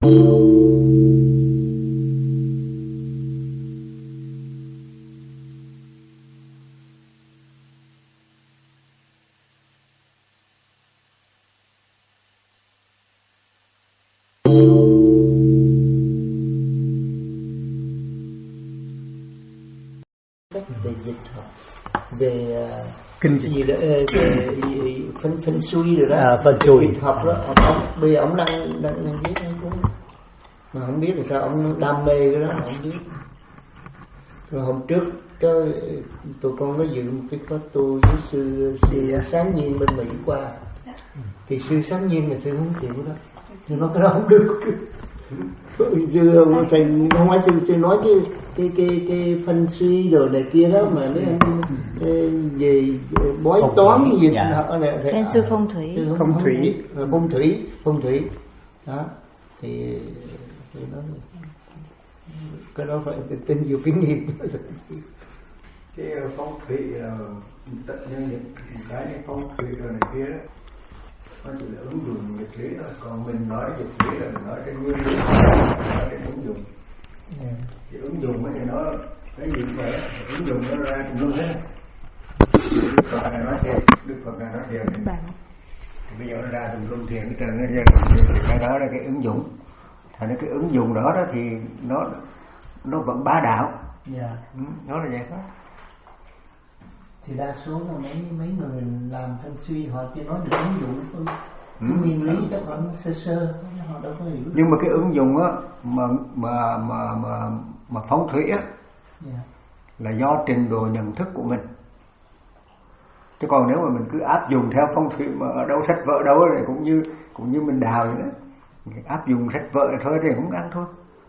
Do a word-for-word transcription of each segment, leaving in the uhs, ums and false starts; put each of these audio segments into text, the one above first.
Về dịch học, về kinh dịch gì đó, về phân phân suy rồi đó, à, phân chui dịch học đó, ông, bây giờ ông đang đang đang viết ông cũng mà không biết là sao ông đam mê cái đó, ông biết. Rồi hôm trước có tụi con có dự một cái khóa tu với sư sư Sáng Nhiên bên Mỹ qua, thì sư Sáng Nhiên là sư không chịu đó, thì nó cái đó không được. Sư thầy không phải sư sư nói cái cái cái cái phân suy rồi này kia đó mà mấy anh về bói toán gì đó là bên sư phong thủy phong thủy phong thủy phong thủy đó thì, thì nó cái đó phải tin nhiều kinh nghiệm. Cái phong thủy là tất nhiên những cái phong thủy rồi này kia đó nó chỉ là ứng dụng dịch lý thôi, còn mình nói dịch lý là mình nói cái nguyên lý, nói cái ứng dụng. Yeah. Thì ứng dụng thì nó cái gì vậy? Ứng dụng nó ra cũng luôn hết. Đức Phật này nói thiền, Đức Phật này nói thiền thì, thì bây giờ nó ra tùm lum thiền cái trần nó thì cái đó là cái ứng dụng. Thành ra cái ứng dụng đó đó thì nó nó vẫn bá đạo. Yeah. Ừ, nó là vậy thôi. Thì đa số là mấy mấy người làm phân suy họ chỉ nói được ứng dụng thôi. Ừ. Nguyên lý chắc vẫn sơ sơ, họ đâu có hiểu. Nhưng mà cái ứng dụng á mà mà mà mà mà phong thủy á, yeah, là do trình độ nhận thức của mình. Chứ còn nếu mà mình cứ áp dụng theo phong thủy mà ở đâu sách vợ đâu thì cũng như cũng như mình đào vậy đó. Áp dụng sách vợ thôi thì cũng ăn thôi.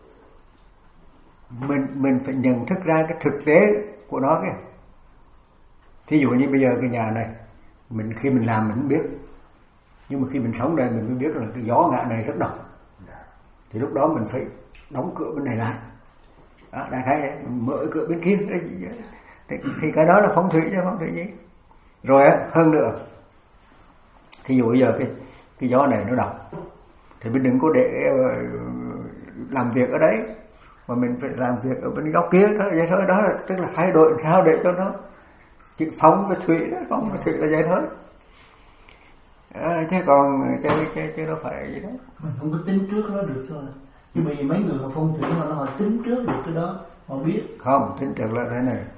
Mình mình phải nhận thức ra cái thực tế của nó kìa. Thí dụ như bây giờ cái nhà này, mình khi mình làm mình không biết, nhưng mà khi mình sống đây mình mới biết là cái gió ngã này rất độc, thì lúc đó mình phải đóng cửa bên này lại, đó, đại khái đấy, mình mở cửa bên kia đấy, thì, thì cái đó là phong thủy chứ phong thủy gì. Rồi á, hơn nữa, thí dụ bây giờ cái cái gió này nó độc, thì mình đừng có để làm việc ở đấy, mà mình phải làm việc ở bên góc kia đó, vậy thôi. Đó là tức là thay đổi sao để cho nó chữ phong với thủy đó, phong với thủy là vậy thôi. À, chứ còn chứ, chứ, chứ đâu phải gì đó. Mình không có tính trước nó được thôi. Nhưng mà mấy người họ phong thủy mà nó họ tính trước được cái đó, họ biết. Không, tính trước là thế này.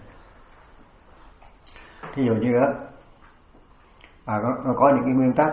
Thí dụ như á, à, nó, nó có những cái nguyên tắc.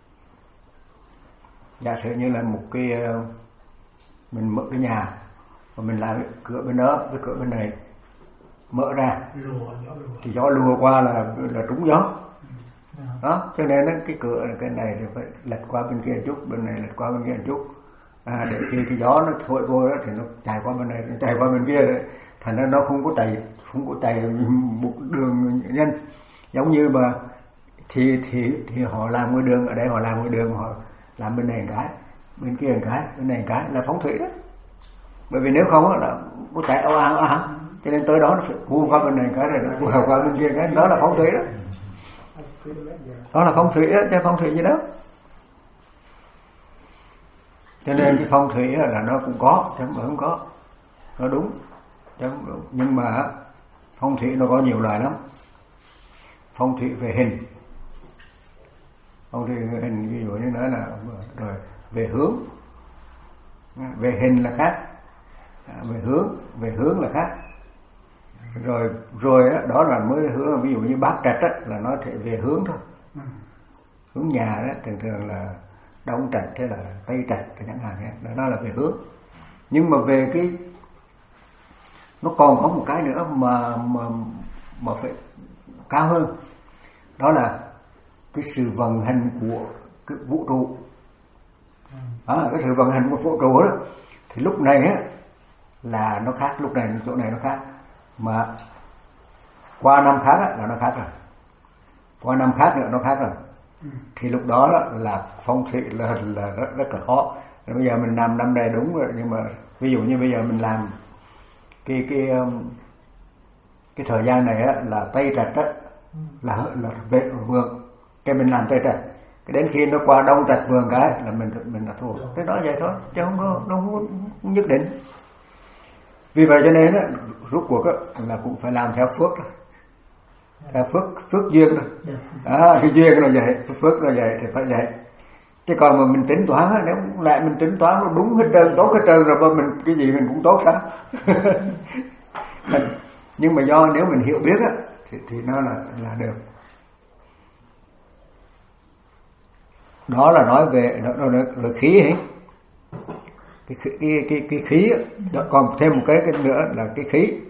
Giả sử như là một cái mình mở cái nhà và mình làm cái cửa bên đó với cửa bên này mở ra, lùa, gió lùa. Thì gió lùa qua là là trúng gió. Ừ. Đó, cho nên cái cửa cái này thì phải lật qua bên kia một chút, bên này lật qua bên kia một chút, à, để khi cái gió nó thổi vô đó thì nó chạy qua bên này, nó chạy qua bên kia đấy. Thành ra nó không có chạy, không có chạy một đường nhân. Giống như mà thì thì thì họ làm cái đường ở đây, họ làm cái đường, họ làm bên này một cái, bên kia một cái, bên này một cái là phong thủy đó. Bởi vì nếu không là nó chạy ảo ảo ảo, cho nên tới đó nó phải vua qua bên này cái này, nó vua qua bên kia cái, đó là phong thủy đó. Đó là phong thủy đó, chứ phong thủy gì đó. Cho nên cái phong thủy là nó cũng có, chứ không có, nó đúng, chứ không đúng. Nhưng mà phong thủy nó có nhiều loại lắm. Phong thủy về hình, phong thủy về hình ví dụ như nói là rồi về hướng, về hình là khác, về hướng, về hướng là khác. Rồi rồi đó, đó là mới hướng, ví dụ như bát trạch đó, là nó thể về hướng thôi. Hướng nhà đó thường thường là đông trạch hay là tây trạch chẳng hạn, đó, đó là về hướng. Nhưng mà về cái nó còn có một cái nữa mà mà mà phải cao hơn, đó là cái sự vận hành của cái vũ trụ. Đó, cái sự vận hành của vũ trụ đó thì lúc này á là nó khác, lúc này chỗ này nó khác, mà qua năm khác á, là nó khác rồi, qua năm khác nữa nó khác rồi. Ừ. Thì lúc đó là phong thủy là, là rất, rất là khó. Rồi bây giờ mình làm năm này đúng rồi, nhưng mà ví dụ như bây giờ mình làm cái cái cái thời gian này á, là tây trạch á, là là về vượng, cái mình làm tây trạch, Đến khi nó qua Đông Trạch Vườn cái là mình mình là thua. Cái đó vậy thôi, chứ không có nó không có nhất định. Vì vậy cho nên á, rốt cuộc á là cũng phải làm theo phước đó. Theo phước phước duyên đó. À, cái duyên là vậy, phước là vậy thì phải vậy. Chứ còn mà mình tính toán á, nếu lại mình tính toán nó đúng hết trơn, tốt hết trơn rồi mà mình cái gì mình cũng tốt sao? Nhưng mà do nếu mình hiểu biết á thì thì nó là là được. Đó là nói về nó là, là khí ấy. Cái cái cái cái khí đó, còn thêm một cái, cái nữa là cái khí.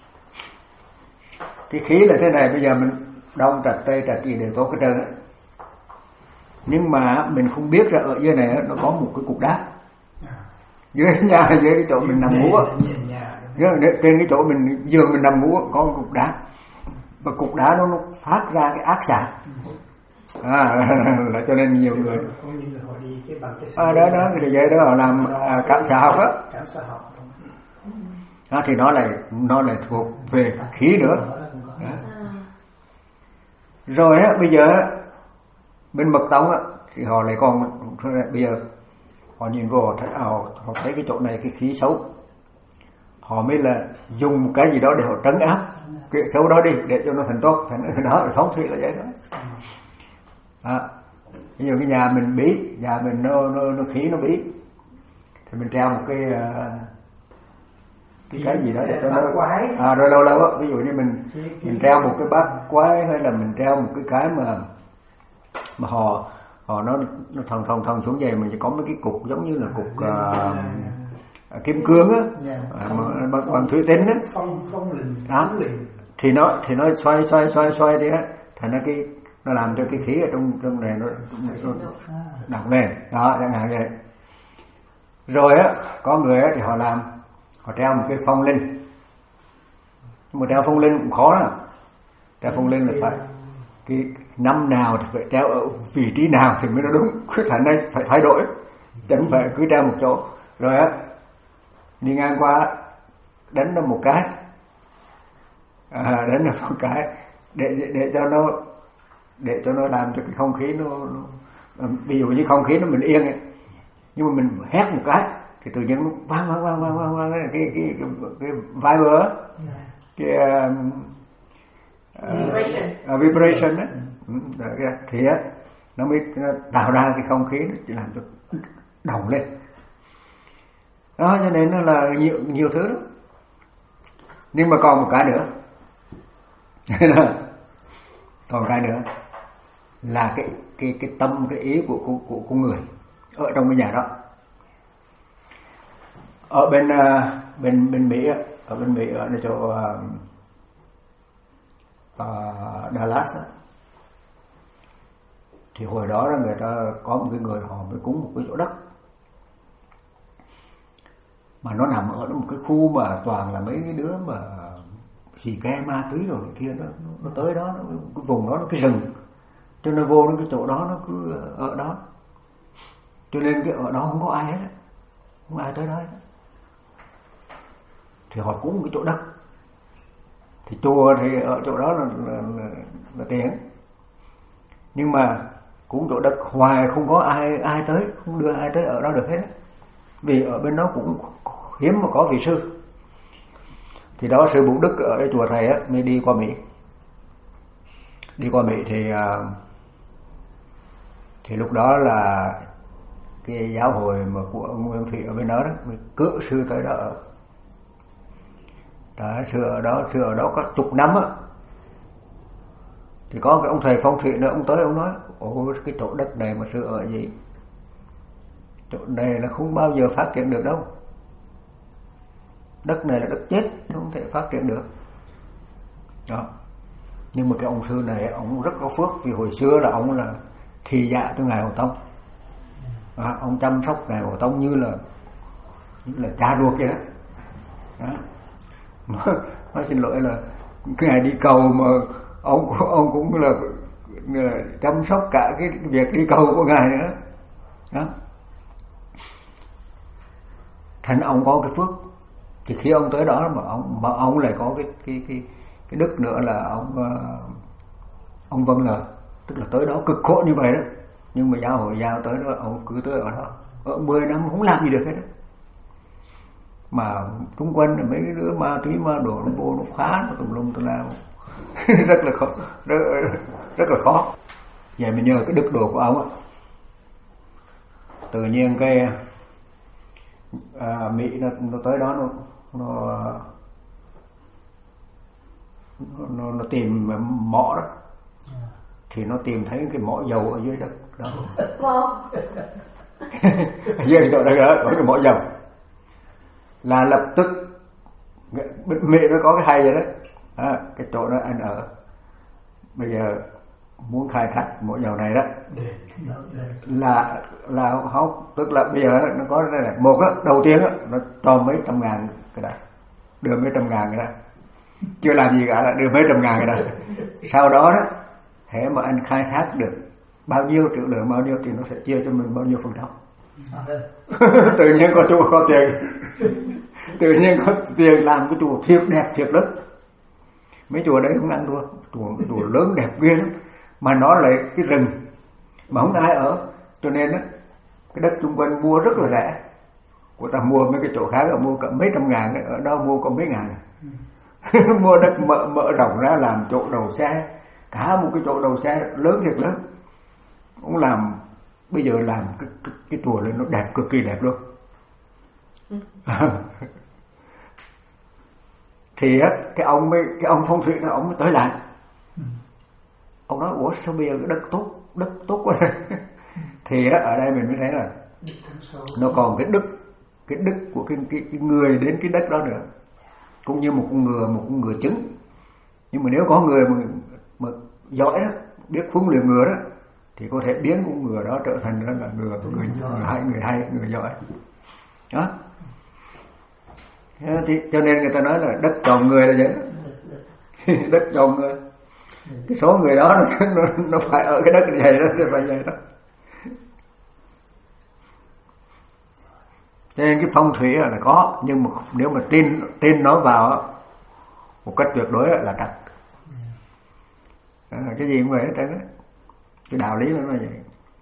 Cái khí là thế này, bây giờ mình Đông Trạch Tây Trạch gì đều tốt hết trơn á. Nhưng mà mình không biết ra ở dưới này nó có một cái cục đá. Dưới nhà, dưới cái chỗ mình nằm ngủ á. Trên cái chỗ mình giường mình nằm ngủ có một cục đá. Và cục đá nó, nó phát ra cái ác xạ. À, là cho nên nhiều người à, đó đó thì vậy đó họ làm à, cảm xã học á. À, thì nó lại nó lại thuộc về khí nữa. Đó. Rồi á bây giờ bên Mật Tông á thì họ lại còn bây giờ họ nhìn vô họ thấy họ, họ thấy cái chỗ này cái khí xấu, họ mới là dùng một cái gì đó để họ trấn áp cái xấu đó đi để cho nó thành tốt, thành đó là phóng thủy là vậy đó. À, ví dụ cái nhà mình bí, nhà mình nó nó, nó khí nó bí thì mình treo một cái cái, cái gì đó để cho nó à, rồi lâu lâu á, ví dụ như mình mình treo một cái bát quái hay là mình treo một cái cái mà mà họ họ nó nó thòng thòng thòng xuống vậy, mình chỉ có mấy cái cục giống như là cục uh, kim cương á, bằng, bằng, bằng thủy tinh á, đó thì nó thì nó xoay xoay xoay xoay đi á, thành ra cái nó làm cho cái khí ở trong trong này nó, nó đọng lên đó, chẳng hạn vậy. Rồi á có người á thì họ làm họ treo một cái phong linh, mà treo phong linh cũng khó đó. Treo phong linh là phải cái năm nào thì phải treo ở vị trí nào thì mới nó đúng, cái thành này phải thay đổi, chẳng phải cứ treo một chỗ. Rồi á đi ngang qua đánh nó một cái, à, đánh nó một cái để để cho nó để cho nó làm cho cái không khí nó, nó ví dụ như không khí nó mình yên ấy, nhưng mà mình hét một cái thì tự nhiên nó vang vang vang vang vang, vang cái cái cái, cái viber cái um, vibration uh, vibration đó, thì á nó mới nó tạo ra cái không khí nó chỉ làm cho đồng lên đó, cho nên nó là nhiều nhiều thứ đó. Nhưng mà còn một cái nữa còn cái nữa là cái cái cái tâm cái ý của của của, của người ở trong cái nhà đó. Ở bên uh, bên bên Mỹ ở bên Mỹ ở chỗ uh, uh, Dallas thì hồi đó là người ta có một cái người họ mới cúng một cái chỗ đất mà nó nằm ở một cái khu mà toàn là mấy cái đứa mà xì ke ma túy rồi kia đó, nó tới đó, nó, cái vùng đó nó cái rừng, cho nên vô nó cái chỗ đó nó cứ ở đó, cho nên cái ở đó không có ai hết, không ai tới đó hết. Thì họ cúng cái chỗ đất, thì chùa thì ở chỗ đó là, là, là, là tiền, nhưng mà cúng chỗ đất hoài không có ai ai tới, không đưa ai tới ở đó được hết, vì ở bên đó cũng hiếm mà có vị sư. Thì đó sư Bổn Đức ở chùa thầy á mới đi qua Mỹ, đi qua Mỹ thì thì lúc đó là cái giáo hội mà của ông Nguyên Thủy ở bên đó đó mới cử sư tới đó ở. Đó, sư ở đó sư ở đó có chục năm á, thì có cái ông thầy phong thủy nữa, ông tới ông nói ồ cái chỗ đất này mà sư ở gì, chỗ này là không bao giờ phát triển được đâu, đất này là đất chết, nó không thể phát triển được đó. Nhưng mà cái ông sư này ông rất có phước, vì hồi xưa là ông là thị dạ cho ngài Hồ Tông à, ông chăm sóc ngài Hồ Tông như là như là cha ruột vậy đó, đó. Nói xin lỗi là ngài đi cầu mà ông ông cũng là, là chăm sóc cả cái việc đi cầu của ngài nữa đó. Thành ông có cái phước, thì khi ông tới đó mà ông mà ông lại có cái cái cái cái đức nữa là ông ông vâng lời, tức là tới đó cực khổ như vậy đó Nhưng mà giáo hội giao tới đó, ông cứ tới ở đó ở mười năm không làm gì được hết đó. Mà xung quanh là mấy cái đứa ma túy ma đồ nó vô nó phá nó tùm lum tùm la rất là khó, rất, rất là khó. Vậy mình nhờ cái đức độ của ông á, tự nhiên cái à, Mỹ nó, nó tới đó nó nó nó, nó tìm mỏ đó, thì nó tìm thấy cái mỏ dầu ở dưới đất đó. Dưới đó đó có cái mỏ dầu, là lập tức Mỹ nó có cái hay vậy đó, à, cái chỗ đó anh ở bây giờ muốn khai thác mỏ dầu này đó là là không, tức là bây giờ nó có đây này, một á, đầu tiên á nó cho mấy trăm ngàn cái đó, đưa mấy trăm ngàn cái đó, chưa làm gì cả là đưa mấy trăm ngàn cái đó. Sau đó đó, hễ mà anh khai thác được bao nhiêu triệu lượng bao nhiêu thì nó sẽ chia cho mình bao nhiêu phần trăm. Tự nhiên có chùa có tiền, tự nhiên có tiền làm cái chùa thiệt đẹp thiệt lớn. Mấy chùa đấy không ăn thua, chùa chùa lớn đẹp ghê lắm, mà nó lại cái rừng mà không ai ở, cho nên á cái đất xung quanh mua rất là rẻ. Của ta mua mấy cái chỗ khác là mua cả mấy trăm ngàn, ở đó mua có mấy ngàn. Mua đất mở mở rộng ra làm chỗ đầu xe, cả một cái chỗ đầu xe lớn thiệt lớn. Cũng làm bây giờ làm cái cái, cái chùa lên nó đẹp, cực kỳ đẹp luôn. Thì á cái ông mới cái ông phong thủy đó ông mới tới lại. Ông nói ủa sao bây giờ cái đất tốt, đất tốt quá. Thì á ở đây mình mới thấy là nó còn cái đức, cái đức của cái, cái, cái người đến cái đất đó nữa, cũng như một con ngựa, một con ngựa trứng. Nhưng mà nếu có người mà, mà giỏi đó, biết huấn luyện ngựa đó, thì có thể biến con ngựa đó trở thành đó là ngựa của người, người hay, người hay, người giỏi. Đó. Thì, cho nên người ta nói là đất chọn người là vậy đó. Đất chọn người. Cái số người đó nó, nó, nó phải ở cái đất này đó, nó phải vậy đó. Cho nên cái phong thủy là có, nhưng mà nếu mà tin tin nó vào một cách tuyệt đối là trật. À, cái gì cũng vậy hết trơn á, cái đạo lý nó là vậy.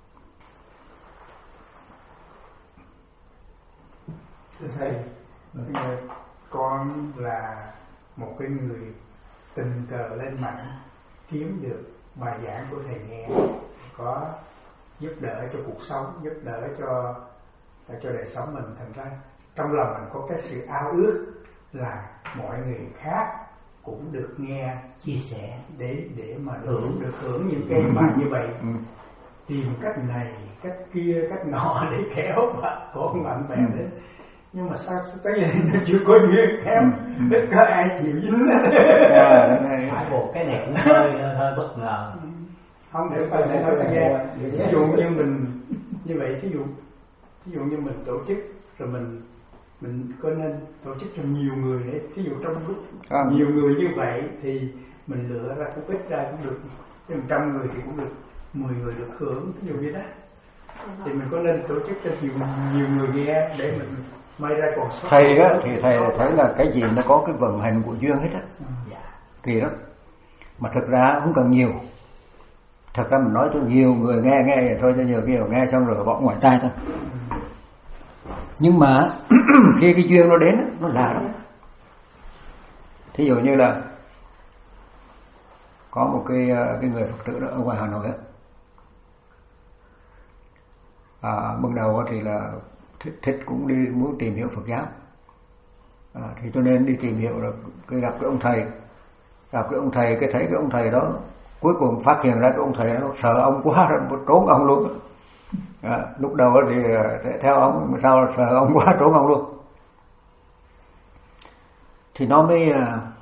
Thưa thầy, con là một cái người tình cờ lên mạng kiếm được bài giảng của thầy nghe, có giúp đỡ cho cuộc sống, giúp đỡ cho cho đời sống mình. Thành ra trong lòng mình có cái sự ao ước là mọi người khác cũng được nghe chia sẻ để để mà được hưởng được hưởng những cái bài như vậy. Tìm cách này cách kia cách nọ để kéo bạn con bạn bè đến, nhưng mà sao tới giờ nó chưa có duyên kéo, ít có ai chịu dính. Phải bộ cái này cũng hơi hơi bất ngờ. Không thể phải để nói nghe. Ví dụ như mình như vậy, thí dụ ví dụ như mình tổ chức rồi mình mình có nên tổ chức cho nhiều người để thí dụ trong lúc à. nhiều người như vậy thì mình lựa ra cũng ít ra cũng được, một trăm người thì cũng được mười người được hưởng, ví dụ như đó. Thì mình có nên tổ chức cho nhiều nhiều người nghe để mình may ra còn sót. Thầy á thì thầy thấy là cái gì nó có cái vận hành của duyên hết á. Dạ. Kỳ lắm. Mà thực ra không cần nhiều. Thật ra mình nói cho nhiều người nghe nghe vậy thôi, cho nhiều người nghe xong rồi bỏ ngoài tai thôi. Nhưng mà khi cái duyên nó đến nó lạ lắm. Thí dụ như là có một cái cái người Phật tử đó ở ngoài Hà Nội á, à, ban đầu thì là thích, thích cũng đi muốn tìm hiểu Phật giáo, à, thì cho nên đi tìm hiểu rồi cái gặp cái ông thầy, gặp cái ông thầy cái thấy cái ông thầy đó cuối cùng phát hiện ra cái ông thầy nó sợ ông quá rồi trốn ông luôn. À, lúc đầu thì theo ông, mà sau sợ ông quá trốn ông luôn. Thì nó mới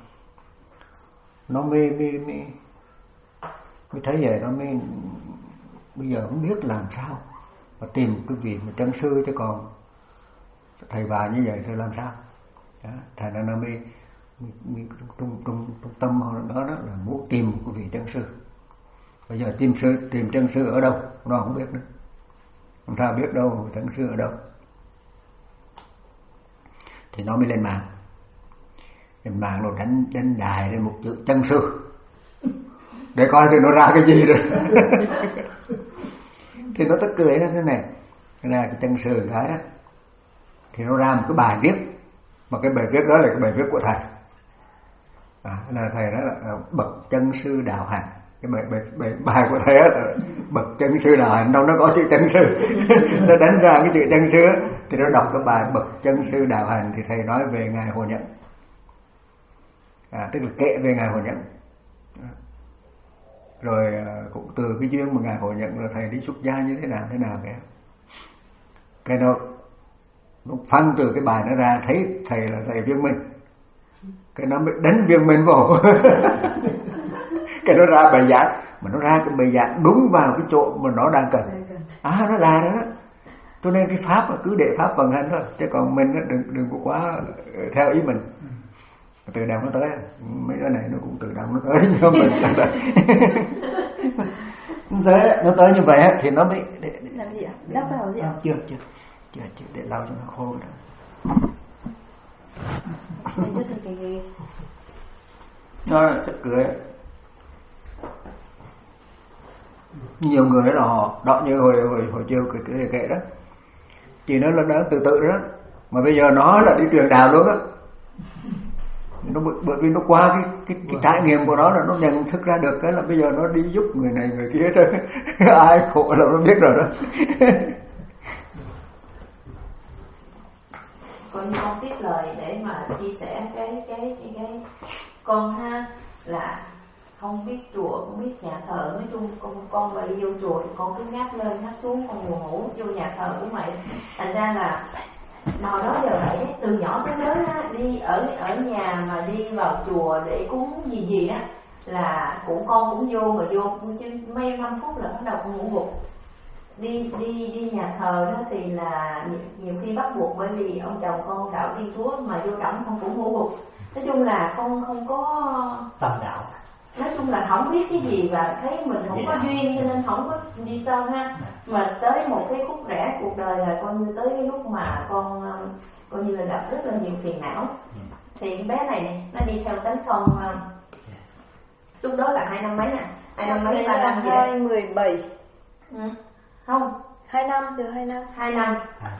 nó mới mới, mới, mới thấy vậy, nó mới bây giờ không biết làm sao mà tìm cái vị mà chân sư, chứ còn thầy bà như vậy thì làm sao. Đó, thành ra nó mới, mới, mới trung, trung, trung tâm đó, đó là muốn tìm một cái vị chân sư. Bây giờ tìm sư tìm chân sư ở đâu nó không biết nữa, không sao biết đâu chân sư ở đâu. Thì nó mới lên mạng, lên mạng rồi đánh đánh đài lên một chữ chân sư để coi thì nó ra cái gì rồi. Thì nó tức cười nó thế này, cái này cái chân sư cái đó, thì nó ra một cái bài viết, mà cái bài viết đó là cái bài viết của thầy. À, là thầy đó là bậc chân sư đạo hạnh. Cái bài, bài, bài, bài của thầy đó là bậc chân sư đạo hạnh, đâu nó có chữ chân sư. Nó đánh ra cái chữ chân sư đó, thì nó đọc cái bài bậc chân sư đạo hạnh, thì thầy nói về ngài Hồ Nhẫn. À, tức là kệ về ngài Hồ Nhẫn. Rồi cũng từ cái duyên mà ngài Hồ Nhẫn là thầy đi xuất gia như thế nào thế nào kìa, cái nó nó phân từ cái bài nó ra, thấy thầy là thầy Viên Minh, cái nó mới đánh Viên Minh vào. Cái nó ra bài giảng, mà nó ra cái bài giảng đúng vào cái chỗ mà nó đang cần. À, nó là đó đó. Cho nên cái pháp là cứ để pháp vận hành thôi, chứ còn mình đừng đừng có quá theo ý mình. Từ đầu nó tới, mấy cái này nó cũng từ đầu nó tới cho mình. Thế nó tới như vậy thì nó mới để, để, làm gì ạ? Đắp vào gì ạ? Chưa chưa chưa chưa để lau cho nó khô rồi. Để cho thầy cái gì? Nó tức cười. Nhiều người là họ đọ như hồi hồi hồi chiều cái cái kệ đó, chỉ nó là đó từ từ đó, mà bây giờ nó là đi truyền đạo luôn á. Nó bởi vì nó qua cái cái, cái trải nghiệm của nó là nó nhận thức ra được cái là bây giờ nó đi giúp người này người kia thôi. Ai khổ là nó biết rồi đó. Coi như con tiếp lời để mà chia sẻ cái cái cái, cái con ha, là không biết chùa, không biết nhà thờ, nói chung con con mà đi vô chùa thì con cứ ngáp lên ngáp xuống, con buồn ngủ, vô nhà thờ cũng vậy. Thành ra là hồi đó giờ vậy, từ nhỏ tới lớn á, đi ở ở nhà mà đi vào chùa để cúng gì gì á là cũng con cũng vô, mà vô chứ mấy năm phút là bắt đầu con ngủ gục. Đi đi đi nhà thờ đó thì là nhiều, nhiều khi bắt buộc, bởi vì ông chồng con đạo Thiên Chúa mà vô trọng con cũng ngủ gục. Nói chung là không không có tâm đạo, nói chung là không biết cái gì và thấy mình không có duyên cho nên không có đi sâu ha. Mà tới một cái khúc rẽ cuộc đời là coi như tới cái lúc mà con coi như là gặp rất là nhiều phiền não. Thì cái bé này nó đi theo tánh không, lúc đó là hai năm mấy nè, hai năm mấy ba năm gì đấy, hai mười bảy. Ừ. Không, hai năm, từ hai năm. hai năm.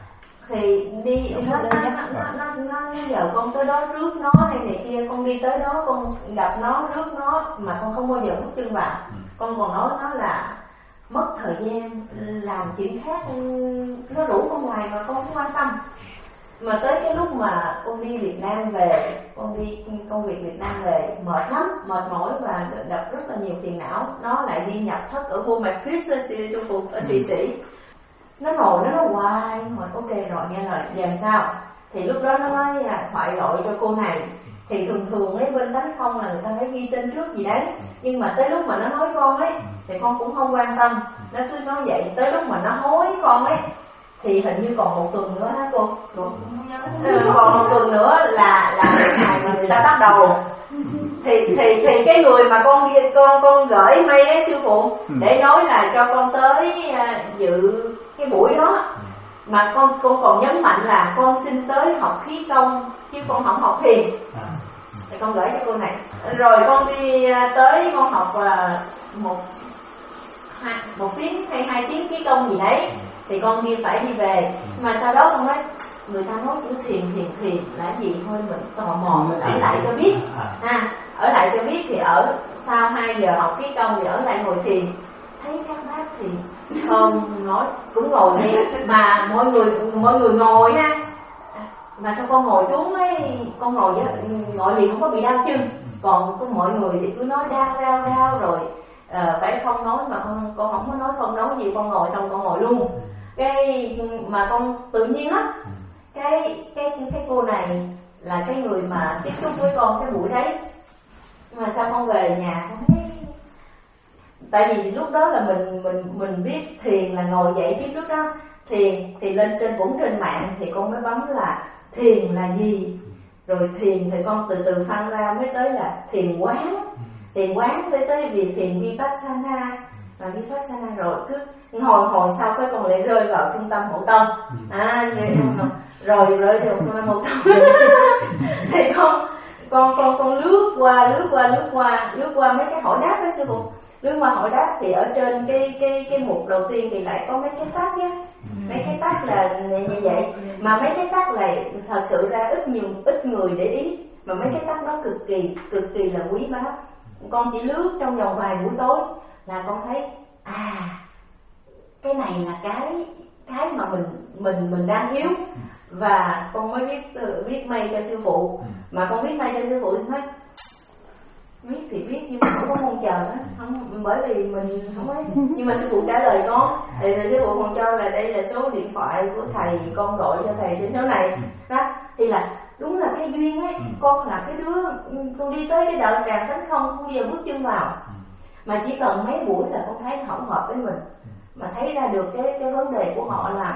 Thì đi nó nó nó nó nó giờ con tới đó rước nó hay này kia, con đi tới đó con gặp nó rước nó mà con không bao giờ bước chân vào. Con còn nói nó là mất thời gian làm chuyện khác, nó rủ con ngoài mà con không quan tâm. Mà tới cái lúc mà con đi Việt Nam về, con đi công việc Việt Nam về mệt lắm, mệt mỏi và gặp rất là nhiều phiền não. Nó lại đi nhập thất ở vô mặt Chris sư phụ ở Thụy Sĩ. Nó ngồi nó nói hoài, hỏi ok rồi nghe lời làm sao. Thì lúc đó nó nói là thoại gọi cho cô này. Thì thường thường ấy bên tánh không là người ta phải ghi tên trước gì đấy. Nhưng mà tới lúc mà nó nói con ấy thì con cũng không quan tâm. Nó cứ nói vậy, tới lúc mà nó hối con ấy thì hình như còn một tuần nữa hả cô? Ừ, còn một tuần nữa là là ngày mà người ta bắt đầu. Thì thì thì cái người mà con con con gửi mail ấy sư phụ để nói là cho con tới uh, dự cái buổi đó, mà con con còn nhấn mạnh là con xin tới học khí công chứ con không học thiền. Thì con gửi cho cô này. Rồi con đi uh, tới con học uh, một hai, một tiếng hay hai tiếng khí công gì đấy. Thì con đi phải đi về. Mà sau đó con nói người ta nói chữ thiền thiền thiền là gì thôi, mình tò mò mình ở lại cho biết. À, ở lại cho biết thì ở sau hai giờ học khí công thì ở lại ngồi thiền. Thấy các bác thì không nói cũng ngồi đi mà mọi người mọi người ngồi ha. Mà sao con ngồi xuống ấy, con ngồi với ngồi gì không có bị đau chân. Còn có mọi người thì cứ nói đau đau đau rồi à, phải không nói, mà con con không có nói không nói gì, con ngồi xong con ngồi luôn. Cái mà con tự nhiên á, cái cái cái cô này là cái người mà tiếp xúc với con cái buổi đấy. Mà sao con về nhà con thấy, tại vì lúc đó là mình mình mình biết thiền là ngồi dậy trước trước đó, thiền thì lên trên cũng trên mạng thì con mới bấm là thiền là gì, rồi thiền thì con từ từ phân ra mới tới là thiền quán. Thiền quán tới tới vì thiền vipassana, và vipassana rồi cứ hồi hồi sau cái con lại rơi vào trung tâm hộ tâm. À rồi rơi vào trung tâm hộ tâm. Thì con con con con lướt qua lướt qua lướt qua lướt qua mấy cái hỏi đáp đó sư phụ. Lúc mà hỏi đáp thì ở trên cái cái cái mục đầu tiên thì lại có mấy cái tắt á, mấy cái tắt là như vậy, mà mấy cái tắt này thật sự ra ít nhiều ít người để ý, mà mấy cái tắt đó cực kỳ cực kỳ là quý báu. Con chỉ lướt trong vòng vài buổi tối là con thấy à cái này là cái cái mà mình mình mình đang thiếu, và con mới biết viết mail cho sư phụ. Mà con viết mail cho sư phụ thì nói viết thì viết nhưng mà không có mong chờ đó, không, bởi vì mình không có. Nhưng mà sư phụ trả lời con thì sư phụ còn cho là đây là số điện thoại của thầy, con gọi cho thầy trên số này đó. Thì là đúng là cái duyên ấy, con là cái đứa con đi tới cái đạo tràng tánh không không bao giờ bước chân vào, mà chỉ cần mấy buổi là con thấy không hợp với mình, mà thấy ra được cái cái vấn đề của họ là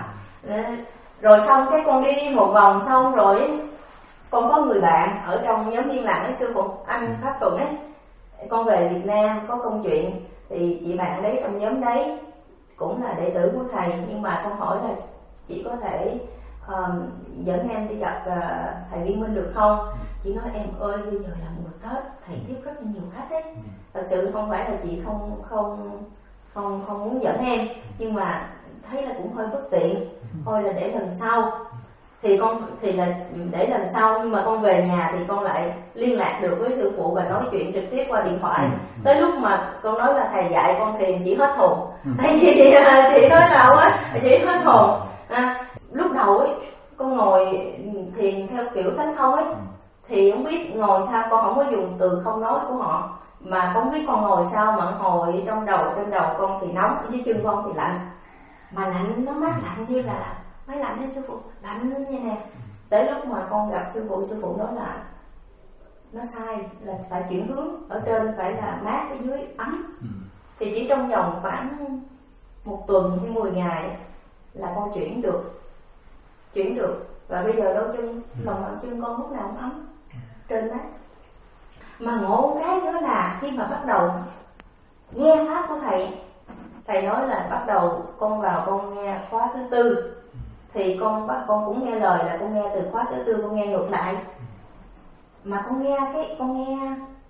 rồi. Xong cái con đi một vòng xong rồi con có người bạn ở trong nhóm liên lạc với sư phụ anh Pháp Tuấn ấy, con về Việt Nam có công chuyện thì chị bạn đấy trong nhóm đấy cũng là đệ tử của thầy, nhưng mà con hỏi là chị có thể um, dẫn em đi gặp uh, thầy Viên Minh được không? Chị nói em ơi bây giờ là mùa Tết, thầy tiếp rất là nhiều khách ấy, thật sự không phải là chị không không không không muốn dẫn em, nhưng mà thấy là cũng hơi bất tiện, thôi là để lần sau. Thì con thì là để lần sau, nhưng mà con về nhà thì con lại liên lạc được với sư phụ và nói chuyện trực tiếp qua điện thoại. Ừ. Tới lúc mà con nói là thầy dạy con thiền chỉ hết hồn. Ừ. Tại vì chị nói là á, chỉ hết hồn. À, lúc đầu ấy con ngồi thiền theo kiểu tánh không ấy, thì không biết ngồi sao con không có dùng từ không nói của họ, mà không biết con ngồi sao mà hồi trong đầu trên đầu con thì nóng, dưới chân con thì lạnh, mà lạnh nó mát lạnh như là máy lạnh đấy sư phụ, lạnh như nè. Tới lúc mà con gặp sư phụ, sư phụ nói là nó sai, là phải chuyển hướng, ở trên phải là mát, ở dưới ấm. Ừ. Thì chỉ trong vòng khoảng một tuần hay mười ngày là con chuyển được, chuyển được. Và bây giờ đôi chân, lòng bàn chân con lúc nào cũng ấm, trên mát. Mà ngộ cái nữa là khi mà bắt đầu nghe pháp của thầy, thầy nói là bắt đầu con vào con nghe khóa thứ tư, thì con bắt con cũng nghe lời là con nghe từ khóa thứ tư, con nghe ngược lại, mà con nghe cái con nghe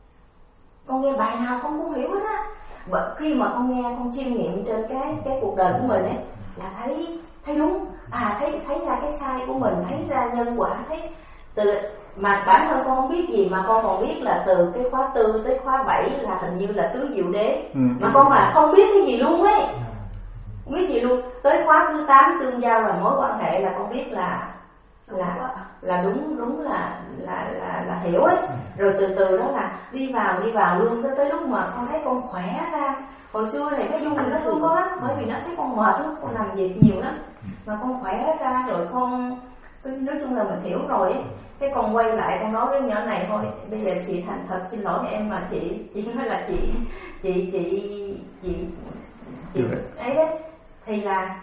con nghe bài nào con cũng hiểu hết á. Bởi khi mà con nghe, con chiêm nghiệm trên cái cái cuộc đời của mình ấy, là thấy thấy đúng, à thấy thấy ra cái sai của mình, thấy ra nhân quả, thấy từ mà bản thân con không biết gì, mà con còn biết là từ cái khóa tư tới khóa bảy là hình như là tứ diệu đế, ừ. mà con là không biết cái gì luôn ấy, không biết gì luôn. Tới khóa thứ tám tương giao là mối quan hệ là con biết là là là đúng đúng là là là, là hiểu ấy. Rồi từ từ đó là đi vào đi vào luôn, tới tới lúc mà con thấy con khỏe ra. Hồi xưa này cái dung nó thương con lắm, bởi vì nó thấy con mệt lắm, con làm việc nhiều lắm, mà con khỏe ra rồi con nói chung là mình hiểu rồi ấy. Cái con quay lại con nói với nhỏ này thôi, bây giờ chị thành thật xin lỗi em, mà chị chị nói là chị chị chị chị chị ấy đấy, thì là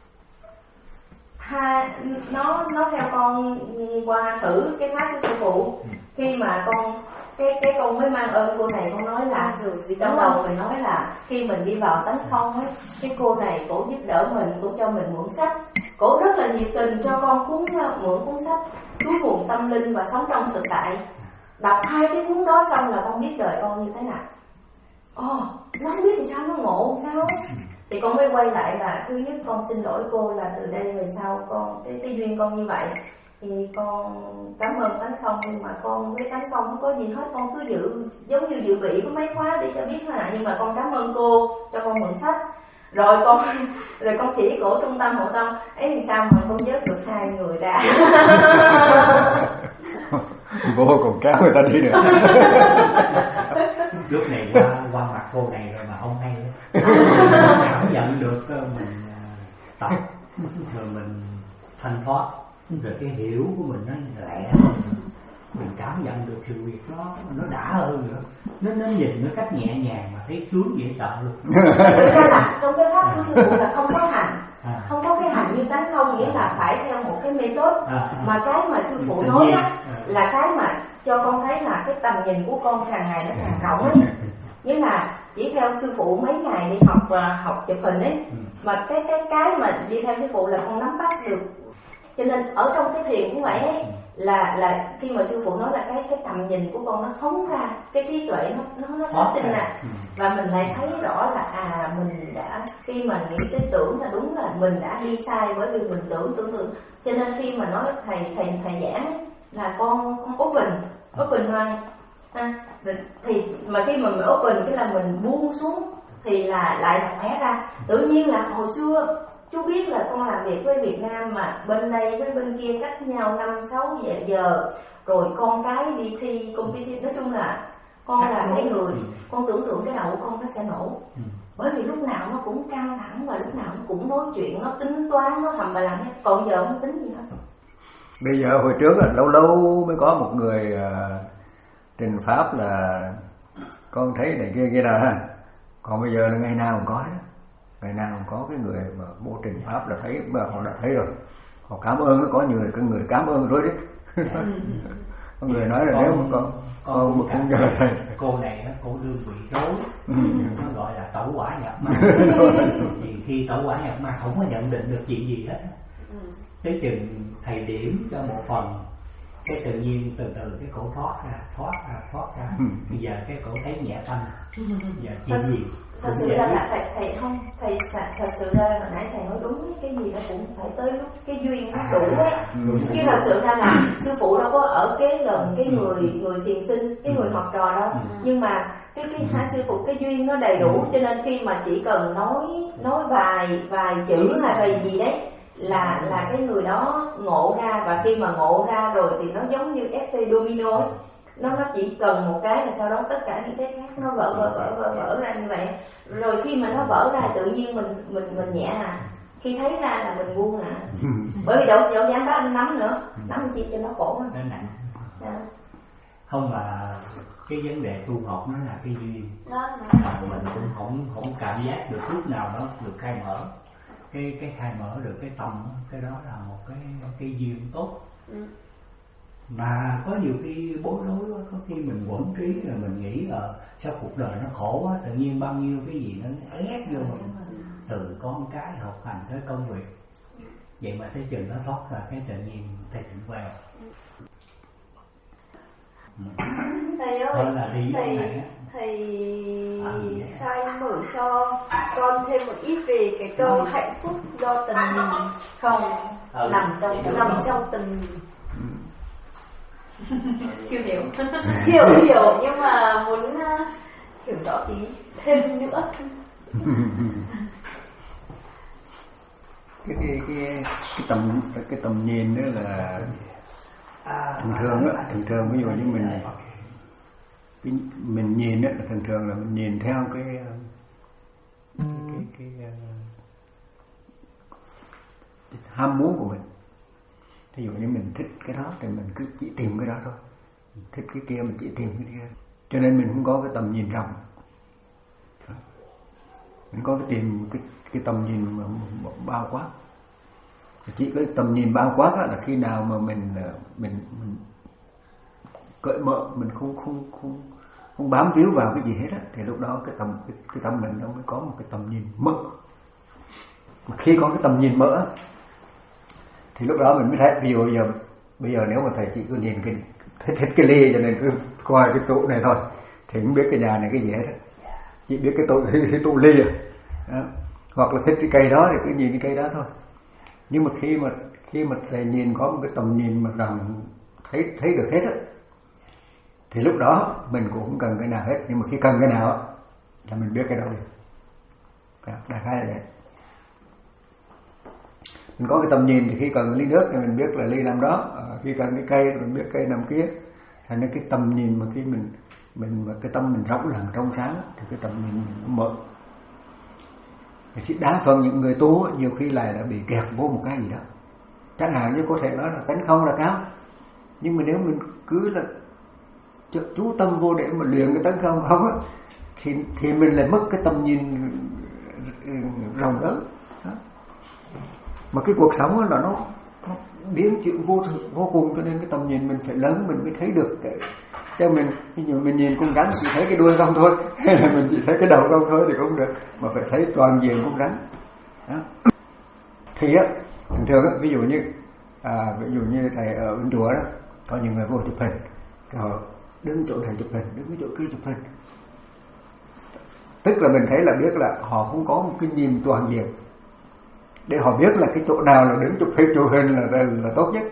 ha, nó nó theo con qua thử cái pháp của sư phụ. Khi mà con cái cái con mới mang ơn cô này, con nói là trong đầu mình nói là khi mình đi vào tánh không ấy, cái cô này cổ giúp đỡ mình, cổ cho mình mượn sách, cổ rất là nhiệt tình cho con cuốn mượn cuốn sách Suối nguồn tâm linh và sống trong thực tại. Đọc hai cái cuốn đó xong là con biết đời con như thế nào. Ồ, oh, nó không biết thì sao, nó ngộ sao ấy. Thì con mới quay lại là thứ nhất con xin lỗi cô là từ đây về sau con cái, cái duyên con như vậy, thì con cảm ơn tánh không, nhưng mà con với tánh không không có gì hết, con cứ dự giống như dự bị có mấy khóa để cho biết là, nhưng mà con cảm ơn cô cho con mượn sách. Rồi con rồi con chỉ cổ trung tâm hộ tâm ấy, thì sao mà con vớt được hai người ra. Vô còn kéo người ta đi được. Lúc này qua qua mặt cô này rồi mà không hay cảm nhận được mình tập rồi mình thanh thoát, rồi cái hiểu của mình nó lẹ hơn, mình cảm nhận được sự việc nó nó đã hơn nữa, nó nó nhìn nó cách nhẹ nhàng mà thấy sướng dễ sợ luôn. Thực ra là trong cái pháp của sư phụ là không có hành, à. không có cái hành như tánh không, nghĩa là phải theo một cái method, à. mà cái mà sư phụ nói á, à. là cái mà cho con thấy là cái tầm nhìn của con càng ngày nó càng rộng ấy. Nghĩa là chỉ theo sư phụ mấy ngày đi học uh, học chụp hình ấy, ừ. mà cái cái cái mà đi theo sư phụ là con nắm bắt được. Cho nên ở trong cái thiền cũng vậy ấy, là là khi mà sư phụ nói là cái cái tầm nhìn của con nó phóng ra, cái trí tuệ nó nó nó phát sinh ra, và mình lại thấy rõ là à mình đã khi mà nghĩ tới tưởng là đúng là mình đã đi sai, bởi vì mình tưởng tưởng tưởng cho nên khi mà nói thầy thầy thầy giảng ấy, là con con open open mind ha, thì mà khi mà mình open cái là mình buông xuống thì là lại khỏe ra. Tự nhiên là hồi xưa chú biết là con làm việc với Việt Nam mà bên đây với bên kia cách nhau năm sáu giờ, giờ rồi con cái đi thi competition, nói chung là con là cái người con tưởng tượng cái đầu của con nó sẽ nổ, bởi vì lúc nào nó cũng căng thẳng và lúc nào nó cũng nói chuyện, nó tính toán, nó thầm bà làm hết. Còn giờ không tính gì hết. Bây giờ hồi trước là lâu lâu mới có một người uh, trình pháp là con thấy này kia kia nào ha, còn bây giờ là ngày nào cũng có đó. Ngày nào cũng có cái người mà bố trình pháp là thấy, mà họ đã thấy rồi, họ cảm ơn, có nhiều cái người cảm ơn rồi đấy. Có người nói là nếu mà con con một con giờ thầy cô này cô đương bị rối, nó gọi là tẩu quả nhập ma. Thì khi tẩu quả nhập ma không có nhận định được chuyện gì hết, tới chừng thầy điểm cho một phần, cái tự nhiên từ từ cái cổ thoát ra thoát ra thoát ra, bây giờ cái cổ thấy nhẹ tâm, giờ chuyện gì thật sự ra là thầy thầy không thầy thật sự ra là nãy thầy nói đúng, cái gì nó cũng phải tới lúc cái duyên nó đủ đấy, chứ thật sự ra là sư phụ đâu có ở kế gần cái người người thiền sinh, cái người học trò đâu, nhưng mà cái cái hai sư phụ cái duyên nó đầy đủ, cho nên khi mà chỉ cần nói nói vài vài chữ hay vài gì đấy là là cái người đó ngộ ra, và khi mà ngộ ra rồi thì nó giống như effect domino ấy. nó nó chỉ cần một cái là sau đó tất cả những cái khác nó vỡ vỡ vỡ vỡ vỡ ra như vậy, rồi khi mà nó vỡ ra tự nhiên mình mình mình nhẹ à, khi thấy ra là mình buông à, bởi vì đâu đâu dám bắt anh nắm nữa, nắm chỉ cho nó khổ nó nặng. À. Không, mà cái vấn đề tu học nó là cái duyên, mà mình cũng không không cảm giác được lúc nào nó được khai mở, cái cái khai mở được cái tâm, cái đó là một cái cái duyên tốt. Ừ. Mà có nhiều khi bối rối quá, có khi mình quẩn trí rồi mình nghĩ là sao cuộc đời nó khổ quá, tự nhiên bao nhiêu cái gì nó ép vô mình, từ con cái học hành tới công việc, vậy mà tới chừng nó thoát ra cái tự nhiên thầy tỉnh về. Thầy ơi, thầy, thầy khai mở cho con thêm một ít về cái câu hạnh phúc do tầm nhìn không ừ. nằm trong nằm trong tầm nhìn. Chưa hiểu. Hiểu hiểu nhưng mà muốn uh, hiểu rõ tí thêm nữa. cái cái cái cái tầm cái tầm nhìn đó là thường thường á, thường thường ví dụ như mình cái, mình nhìn á, thường thường là mình nhìn theo cái cái cái, cái, cái ham muốn của mình. Ví dụ như mình thích cái đó thì mình cứ chỉ tìm cái đó thôi, mình thích cái kia mình chỉ tìm cái kia, cho nên mình không có cái tầm nhìn rộng. Mình có cái tìm cái cái tầm nhìn mà bao quát. Chỉ có tầm nhìn bao quát là khi nào mà mình mình, mình cởi mở, mình không không không không bám víu vào cái gì hết á, thì lúc đó cái tầm cái, cái tâm mình nó mới có một cái tầm nhìn mở. Mà khi có cái tầm nhìn mở thì lúc đó mình mới thấy, ví dụ bây giờ bây giờ nếu mà thầy chỉ có nhìn cái thích, thích cái ly cho nên cứ coi cái tủ này thôi thì không biết cái nhà này cái gì hết, chỉ biết cái tủ cái tủ ly đó. Hoặc là thích cái cây đó thì cứ nhìn cái cây đó thôi. Nhưng mà khi mà khi mà thầy nhìn có một cái tầm nhìn mà rằng thấy thấy được hết á, thì lúc đó mình cũng không cần cái nào hết, nhưng mà khi cần cái nào á là mình biết cái đó liền. Đại khái là vậy. Mình có cái tầm nhìn thì khi cần ly nước thì mình biết là ly nằm đó, à, khi cần cái cây mình biết cây nằm kia. Thành ra cái tầm nhìn mà khi mình mình mà cái tâm mình rộng lặng trong sáng thì cái tầm nhìn mình nó mở. Thì đa phần những người tu nhiều khi lại đã bị kẹt vô một cái gì đó. Chẳng hạn như có thể nói là tánh không là cao, nhưng mà nếu mình cứ là chú tâm vô để mà luyện cái tánh không không á, thì thì mình lại mất cái tầm nhìn rộng lớn. Mà cái cuộc sống là nó, nó biến chuyển vô thực vô cùng, cho nên cái tầm nhìn mình phải lớn mình mới thấy được cái. Cho mình ví dụ mình nhìn con rắn chỉ thấy cái đuôi không thôi, hay là mình chỉ thấy cái đầu không thôi thì không được, mà phải thấy toàn diện con rắn. Đó. Thì á thường thường á, ví dụ như à, ví dụ như thầy ở bên chùa đó Có những người vô chụp hình, họ đứng chỗ này chụp hình, đứng cái chỗ kia chụp hình, tức là mình thấy là biết là họ không có một cái nhìn toàn diện để họ biết là cái chỗ nào là đứng chụp hình chụp hình là, là là tốt nhất.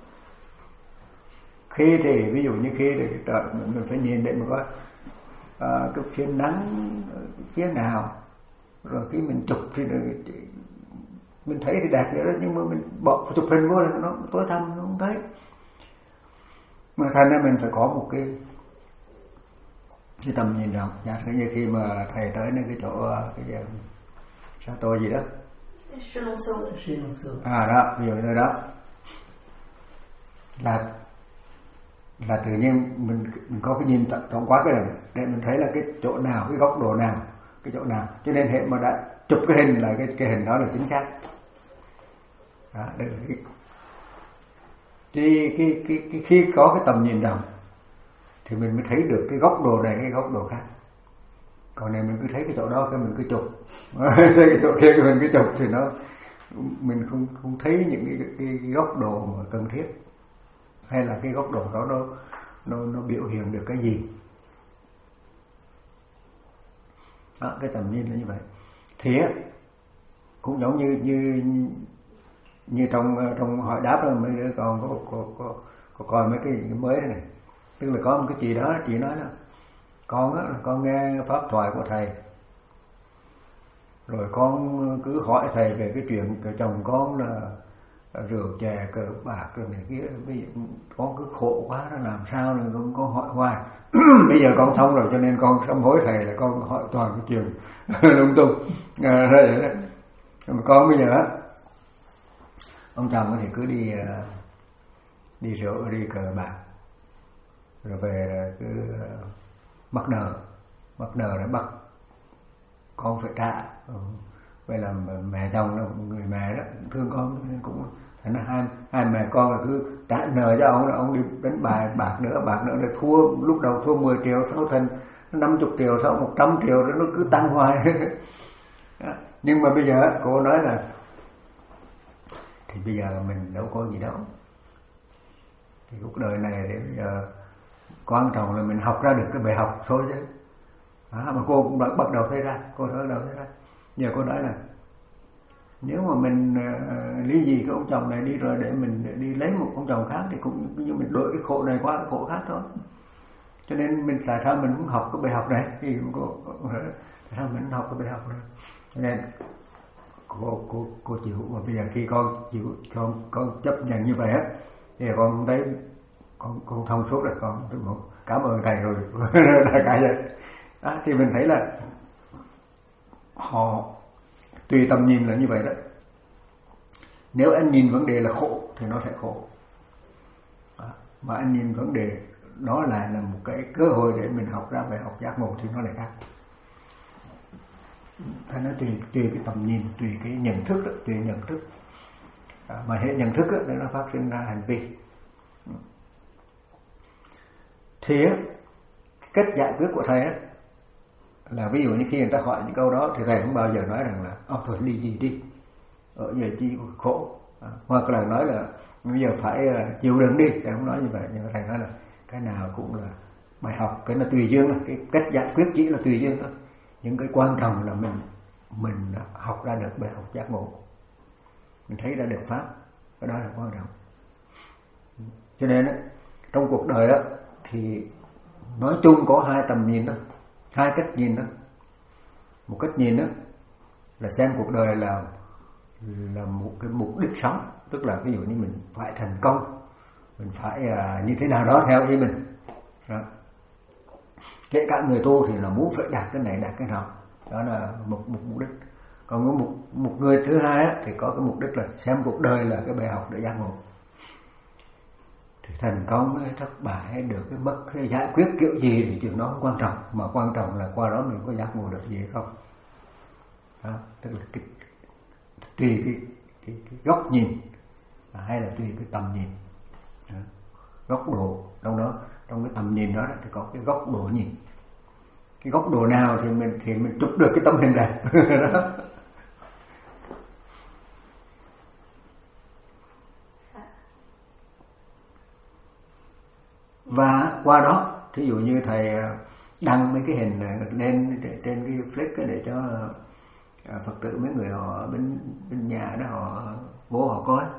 Khi thì ví dụ như khi thì mình phải nhìn để mà có à, cái phía nắng phía nào, rồi khi mình chụp thì mình thấy thì đẹp vậy đó, nhưng mà mình bỏ chụp hình vô là nó tối tăm, nó không thấy. Mà thành ra mình phải có một cái cái tầm nhìn rộng. Giả sử như khi mà thầy tới đến cái chỗ cái sao tôi gì đó, à đó, ví dụ như đó là là tự nhiên mình, mình có cái nhìn tổng quát cái này để mình thấy là cái chỗ nào, cái góc độ nào, cái chỗ nào, cho nên hệ mà đã chụp cái hình là cái cái hình đó là chính xác. Đó, đây là cái Thì cái, cái, cái, khi có cái tầm nhìn rộng thì mình mới thấy được cái góc độ này, cái góc độ khác. Còn này mình cứ thấy cái chỗ đó cái mình cứ chụp, cái chỗ kia mình cứ chụp thì nó mình không không thấy những cái, cái, cái góc độ mà cần thiết, hay là cái góc độ đó nó nó nó biểu hiện được cái gì. Đó, cái tầm nhìn là như vậy. Thì cũng giống như như như trong trong hỏi đáp đó, mấy đứa con có có có có coi mấy cái mới này, tức là có một cái chị đó, chị nói là con á, con nghe pháp thoại của thầy, rồi con cứ hỏi thầy về cái chuyện chồng con là rượu chè cờ bạc rồi này kia, bây giờ con cứ khổ quá, nó làm sao rồi con con hỏi hoài. Bây giờ con xong rồi cho nên con sám hối thầy là con hỏi toàn cái chuyện lung tung. À, rồi mà con bây giờ á, ông chồng thì cứ đi đi rượu, đi cờ bạc, rồi về cứ mắc nợ, mắc nợ rồi bắt con phải trả. Vậy là mẹ chồng là người mẹ đó thương con, nên cũng thành ra hai hai mẹ con là cứ trả nợ cho ông, là ông đi đánh bài bạc nữa, bạc nữa rồi thua, lúc đầu thua mười triệu, sau thành năm mươi triệu, sau một trăm triệu, rồi nó cứ tăng hoài. Nhưng mà bây giờ cô nói là thì bây giờ mình đâu có gì đâu, thì cuộc đời này để bây giờ quan trọng là mình học ra được cái bài học thôi chứ. À, mà cô cũng bắt đầu thấy ra, cô bắt đầu thấy ra. Giờ cô nói là nếu mà mình uh, lý gì cái ông chồng này đi rồi để mình đi lấy một ông chồng khác thì cũng như mình đổi cái khổ này qua cái khổ khác thôi. Cho nên mình tại sao mình muốn học cái bài học này, thì cô, cô tại sao mình học cái bài học này. Cho nên cô cô cô chịu, và bây giờ khi con chịu, con con chấp nhận như vậy á, thì con thấy con con thông suốt rồi, con cảm ơn thầy rồi đại cả vậy. Đó, thì mình thấy là họ tùy tầm nhìn là như vậy đó. Nếu anh nhìn vấn đề là khổ thì nó sẽ khổ, đó. Mà anh nhìn vấn đề đó lại là một cái cơ hội để mình học ra bài học giác ngộ thì nó lại khác. Thế nó tùy tùy cái tầm nhìn, tùy cái nhận thức đó, tùy nhận thức. À, mà hệ nhận thức đó, để nó phát sinh ra hành vi. Thì cách giải quyết của thầy á, là ví dụ như khi người ta hỏi những câu đó thì thầy không bao giờ nói rằng là ô thôi đi gì đi, ở giờ chi khổ, à, hoặc là nói là bây giờ phải uh, chịu đựng đi, thầy không nói như vậy. Nhưng mà thầy nói là cái nào cũng là bài học, cái là tùy duyên, cái cách giải quyết chỉ là tùy duyên thôi. Những cái quan trọng là mình mình học ra được bài học giác ngộ, mình thấy ra được pháp, cái đó là quan trọng. Cho nên trong cuộc đời đó, thì nói chung có hai tầm nhìn đó, hai cách nhìn đó. Một cách nhìn đó là xem cuộc đời là là một cái mục đích sống, tức là ví dụ như mình phải thành công, mình phải uh, như thế nào đó theo ý mình đó. Kể cả người tu thì là muốn phải đạt cái này đạt cái nào, đó là một, một mục đích. Còn có một một người thứ hai á, thì có cái mục đích là xem cuộc đời là cái bài học để giác ngộ. Thì thành công hay thất bại hay được cái mất hay giải quyết kiểu gì thì chuyện đó không quan trọng, mà quan trọng là qua đó mình có giác ngộ được gì hay không. Đó, tức là cái, tùy cái, cái, cái góc nhìn hay là tùy cái tầm nhìn. Đó, góc độ trong đó, trong cái tầm nhìn đó thì có cái góc độ nhìn. Cái góc độ nào thì mình thì mình chụp được cái tấm hình này. Đó. Và qua đó thí dụ như thầy đăng mấy cái hình lên trên cái flick để cho Phật tử mấy người họ bên bên nhà đó họ vô họ coi,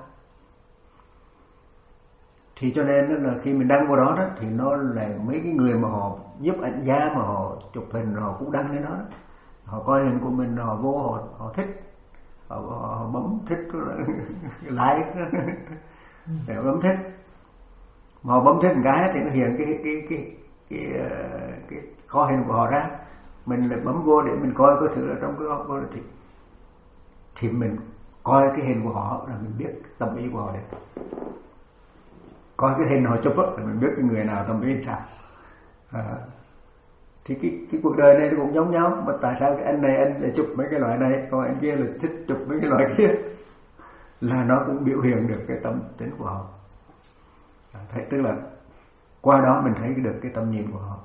thì cho nên là khi mình đăng vào đó đó thì nó là mấy cái người mà họ giúp ảnh gia mà họ chụp hình họ cũng đăng lên đó, đó. Họ coi hình của mình họ vô họ, họ thích họ, họ, họ bấm thích like để họ bấm thích, mà họ bấm thích một cái thì nó hiện cái cái cái cái cái, cái, cái kho hình của họ ra, mình lại bấm vô để mình coi coi thử là trong cái kho thì thì mình coi cái hình của họ là mình biết tâm ý của họ đấy. Coi cái hình họ chụp á thì mình biết cái người nào tâm ý làm sao. À, thì cái cái cuộc đời này nó cũng giống nhau, mà tại sao cái anh này anh lại chụp mấy cái loại này, còn anh kia là thích chụp mấy cái loại kia, là nó cũng biểu hiện được cái tâm tính của họ. À, thấy, tức là qua đó mình thấy được cái tầm nhìn của họ.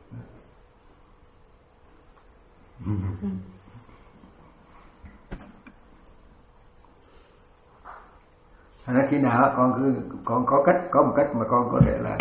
Thành ra khi nào con cứ con có cách có một cách mà con có thể là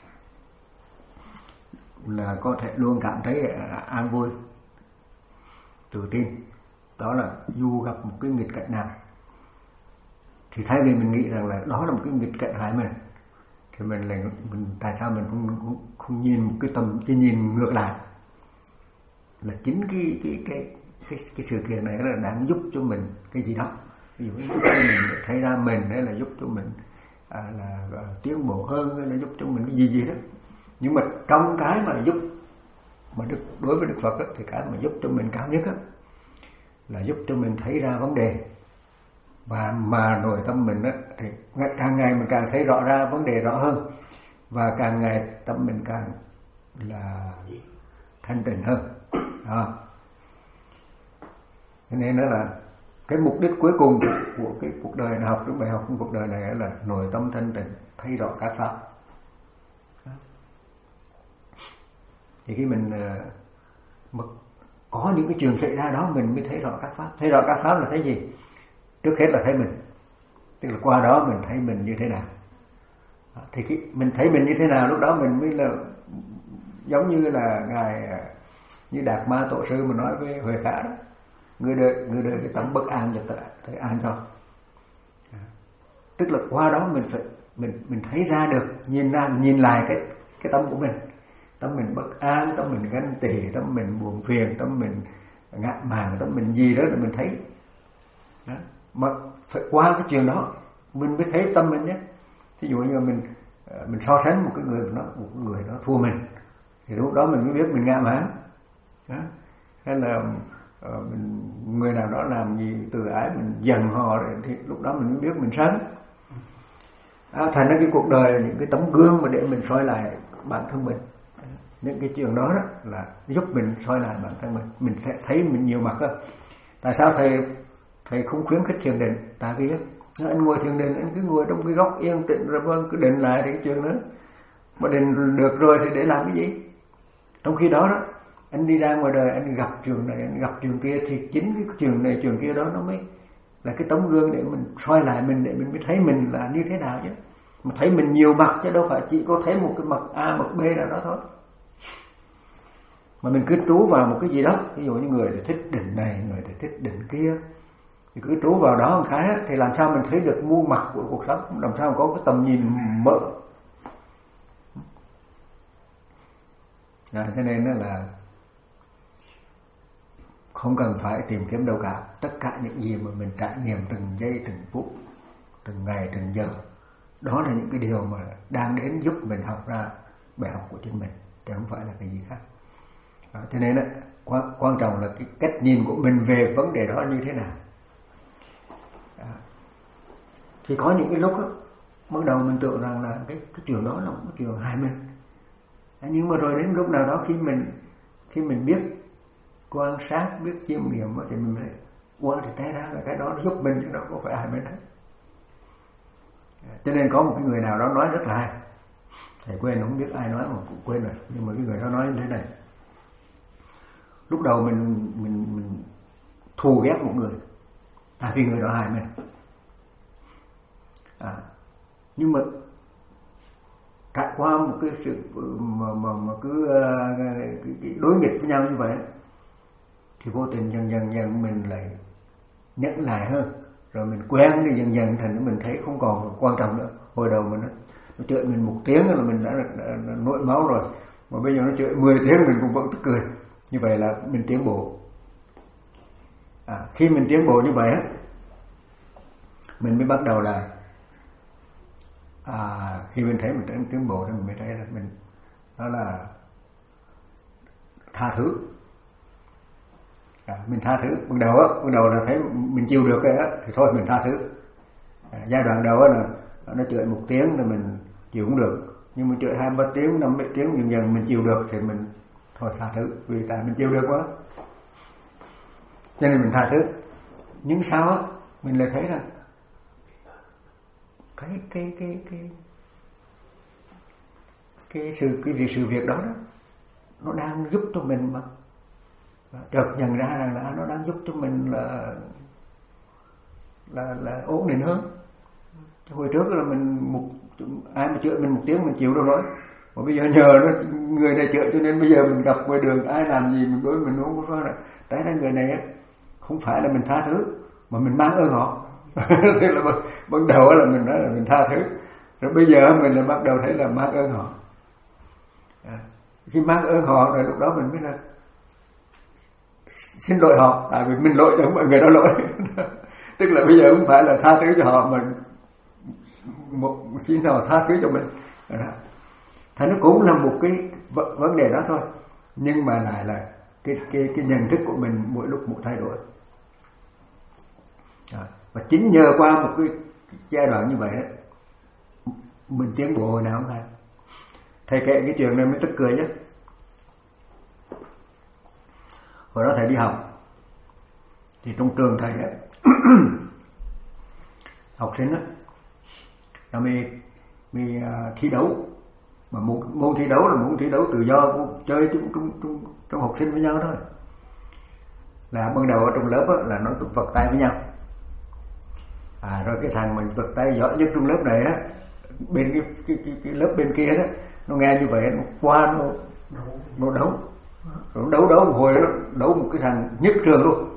là có thể luôn cảm thấy an vui, tự tin, đó là dù gặp một cái nghịch cảnh nào thì thay vì mình nghĩ rằng là đó là một cái nghịch cảnh hại mình, thì mình lại mình tại sao mình không không, không nhìn một cái tầm cái nhìn ngược lại, là chính cái cái cái cái cái sự kiện này là đang giúp cho mình cái gì đó, ví dụ như mình thấy ra mình đấy là giúp cho mình à, là, là tiến bộ hơn, hay là giúp cho mình cái gì gì đó. Nhưng mà trong cái mà giúp mà đức, đối với Đức Phật á, thì cái mà giúp cho mình cao nhất á, là giúp cho mình thấy ra vấn đề, và mà nội tâm mình á, thì càng ngày mình càng thấy rõ ra vấn đề rõ hơn, và càng ngày tâm mình càng là thanh tịnh hơn. Đó. Cho nên đó là cái mục đích cuối cùng của cái cuộc đời này, học cái bài học của cuộc đời này là nội tâm thanh tịnh, thấy rõ các pháp. Thì khi mình uh, có những cái chuyện xảy ra đó mình mới thấy rõ các pháp. Thấy rõ các pháp là thấy gì? Trước hết là thấy mình, tức là qua đó mình thấy mình như thế nào. Thì khi mình thấy mình như thế nào, lúc đó mình mới là giống như là ngài như Đạt Ma Tổ sư mà nói với Huệ Khả đó, người đời người đời cái tâm bất an cho thấy an cho. Tức là qua đó mình phải mình mình thấy ra được, nhìn ra nhìn lại cái cái tâm của mình, tâm mình bất an, tâm mình ganh tị, tâm mình buồn phiền, tâm mình ngại màng, tâm mình gì đó là mình thấy. Đó. Mà phải qua cái chuyện đó mình mới thấy tâm mình nhé. Thí dụ như mình mình so sánh một cái người nó một cái người nó thua mình, thì lúc đó mình mới biết mình ngã mạn. Đó. Hay là uh, mình, người nào đó làm gì từ ái mình giận họ, thì lúc đó mình mới biết mình sân. À, thành ra cái cuộc đời những cái tấm gương mà để mình soi lại bản thân mình, những cái chuyện đó, đó là giúp mình soi lại bản thân mình, mình sẽ thấy mình nhiều mặt hơn. Tại sao thầy thầy không khuyến khích thiền định? Tại vì anh ngồi thiền định, anh cứ ngồi trong cái góc yên tĩnh rồi vâng cứ định lại cái chuyện đó, mà định được rồi thì để làm cái gì? Trong khi đó đó anh đi ra ngoài đời anh gặp trường này anh gặp trường kia, thì chính cái trường này trường kia đó nó mới là cái tấm gương để mình soi lại mình, để mình mới thấy mình là như thế nào chứ. Mà thấy mình nhiều mặt chứ đâu phải chỉ có thấy một cái mặt A mặt B nào đó thôi. Mà mình cứ trú vào một cái gì đó, ví dụ như người thì thích định này, người thì thích định kia, thì cứ trú vào đó một cái thì làm sao mình thấy được muôn mặt của cuộc sống, làm sao có cái tầm nhìn mở. À, cho nên là không cần phải tìm kiếm đâu cả. Tất cả những gì mà mình trải nghiệm từng giây từng phút, từng ngày từng giờ, đó là những cái điều mà đang đến giúp mình học ra bài học của chính mình, chứ không phải là cái gì khác. À, cho nên đó, quan, quan trọng là cái cách nhìn của mình về vấn đề đó như thế nào. À, thì có những cái lúc đó, bắt đầu mình tưởng rằng là cái, cái chuyện đó là một cái chuyện hại mình. À, nhưng mà rồi đến lúc nào đó khi mình khi mình biết quan sát, biết chiêm nghiệm thì mình mới qua thì té ra là cái đó nó giúp mình chứ nó không phải hại mình hết. Cho nên có một cái người nào đó nói rất là hay, thầy quên không biết ai nói mà cũng quên rồi, nhưng mà cái người đó nói như thế này: lúc đầu mình mình mình thù ghét một người tại vì người đó hại mình, à, nhưng mà qua một cái sự mà mà, mà cứ uh, đối nghịch với nhau như vậy thì vô tình dần dần dần mình lại nhẫn lại hơn, rồi mình quen thì dần dần thành mình thấy không còn quan trọng nữa. Hồi đầu mình nó, nó chửi mình một tiếng là mình đã, đã, đã, đã nổi máu rồi, mà bây giờ nó chửi mười tiếng mình cũng vẫn tức cười. Như vậy là mình tiến bộ. À, khi mình tiến bộ như vậy á, mình mới bắt đầu là à, khi mình thấy mình tiến bộ thì mình mới thấy là mình đó là tha thứ. À, mình tha thứ. Ban đầu á, ban đầu là thấy mình chịu được cái á, thì thôi mình tha thứ. À, giai đoạn đầu á là nó chửi một tiếng là mình chịu cũng được, nhưng mà chửi hai ba tiếng, năm mấy tiếng dần dần mình chịu được thì mình thôi tha thứ, vì tại mình chịu được quá, cho nên mình tha thứ. Nhưng sau á, mình lại thấy là cái cái cái cái cái sự cái việc sự việc đó đó nó đang giúp cho mình mà chợt nhận ra rằng là nó đang giúp cho mình là là là ổn định hơn. Hồi trước là mình một ai mà chửi mình một tiếng mình chịu đâu nói, mà bây giờ nhờ nó người này chửi cho nên bây giờ mình gặp ngoài đường ai làm gì mình đối mình không có là tại ra người này á không phải là mình tha thứ mà mình mang ơn họ. Thế là ban, ban đầu là mình nói là mình tha thứ, rồi bây giờ mình lại bắt đầu thấy là mang ơn họ. À, khi mang ơn họ rồi lúc đó mình mới là xin lỗi họ, tại vì mình lỗi cho mọi người đó lỗi. Tức là bây giờ không phải là tha thứ cho họ mà một khi nào tha thứ cho mình. Thế nó cũng là một cái vấn đề đó thôi, nhưng mà lại là cái cái cái nhận thức của mình mỗi lúc mỗi thay đổi. À, và chính nhờ qua một cái giai đoạn như vậy đó mình tiến bộ hồi nào không thầy. Thầy kể cái chuyện này mới tức cười chứ. Hồi đó thầy đi học thì trong trường thầy á học sinh á là mình mình uh, thi đấu, mà một môn thi đấu là môn thi đấu tự do chơi trong trong trong, trong học sinh với nhau thôi. Là ban đầu ở trong lớp á, là nó vật tay với nhau. À, rồi cái thằng mình vật tay giỏi nhất trong lớp này á, bên cái cái cái, cái lớp bên kia đó nó nghe như vậy nó qua nó nó đấu, nó đấu đấu một hồi nó đấu một cái thằng nhất trường luôn.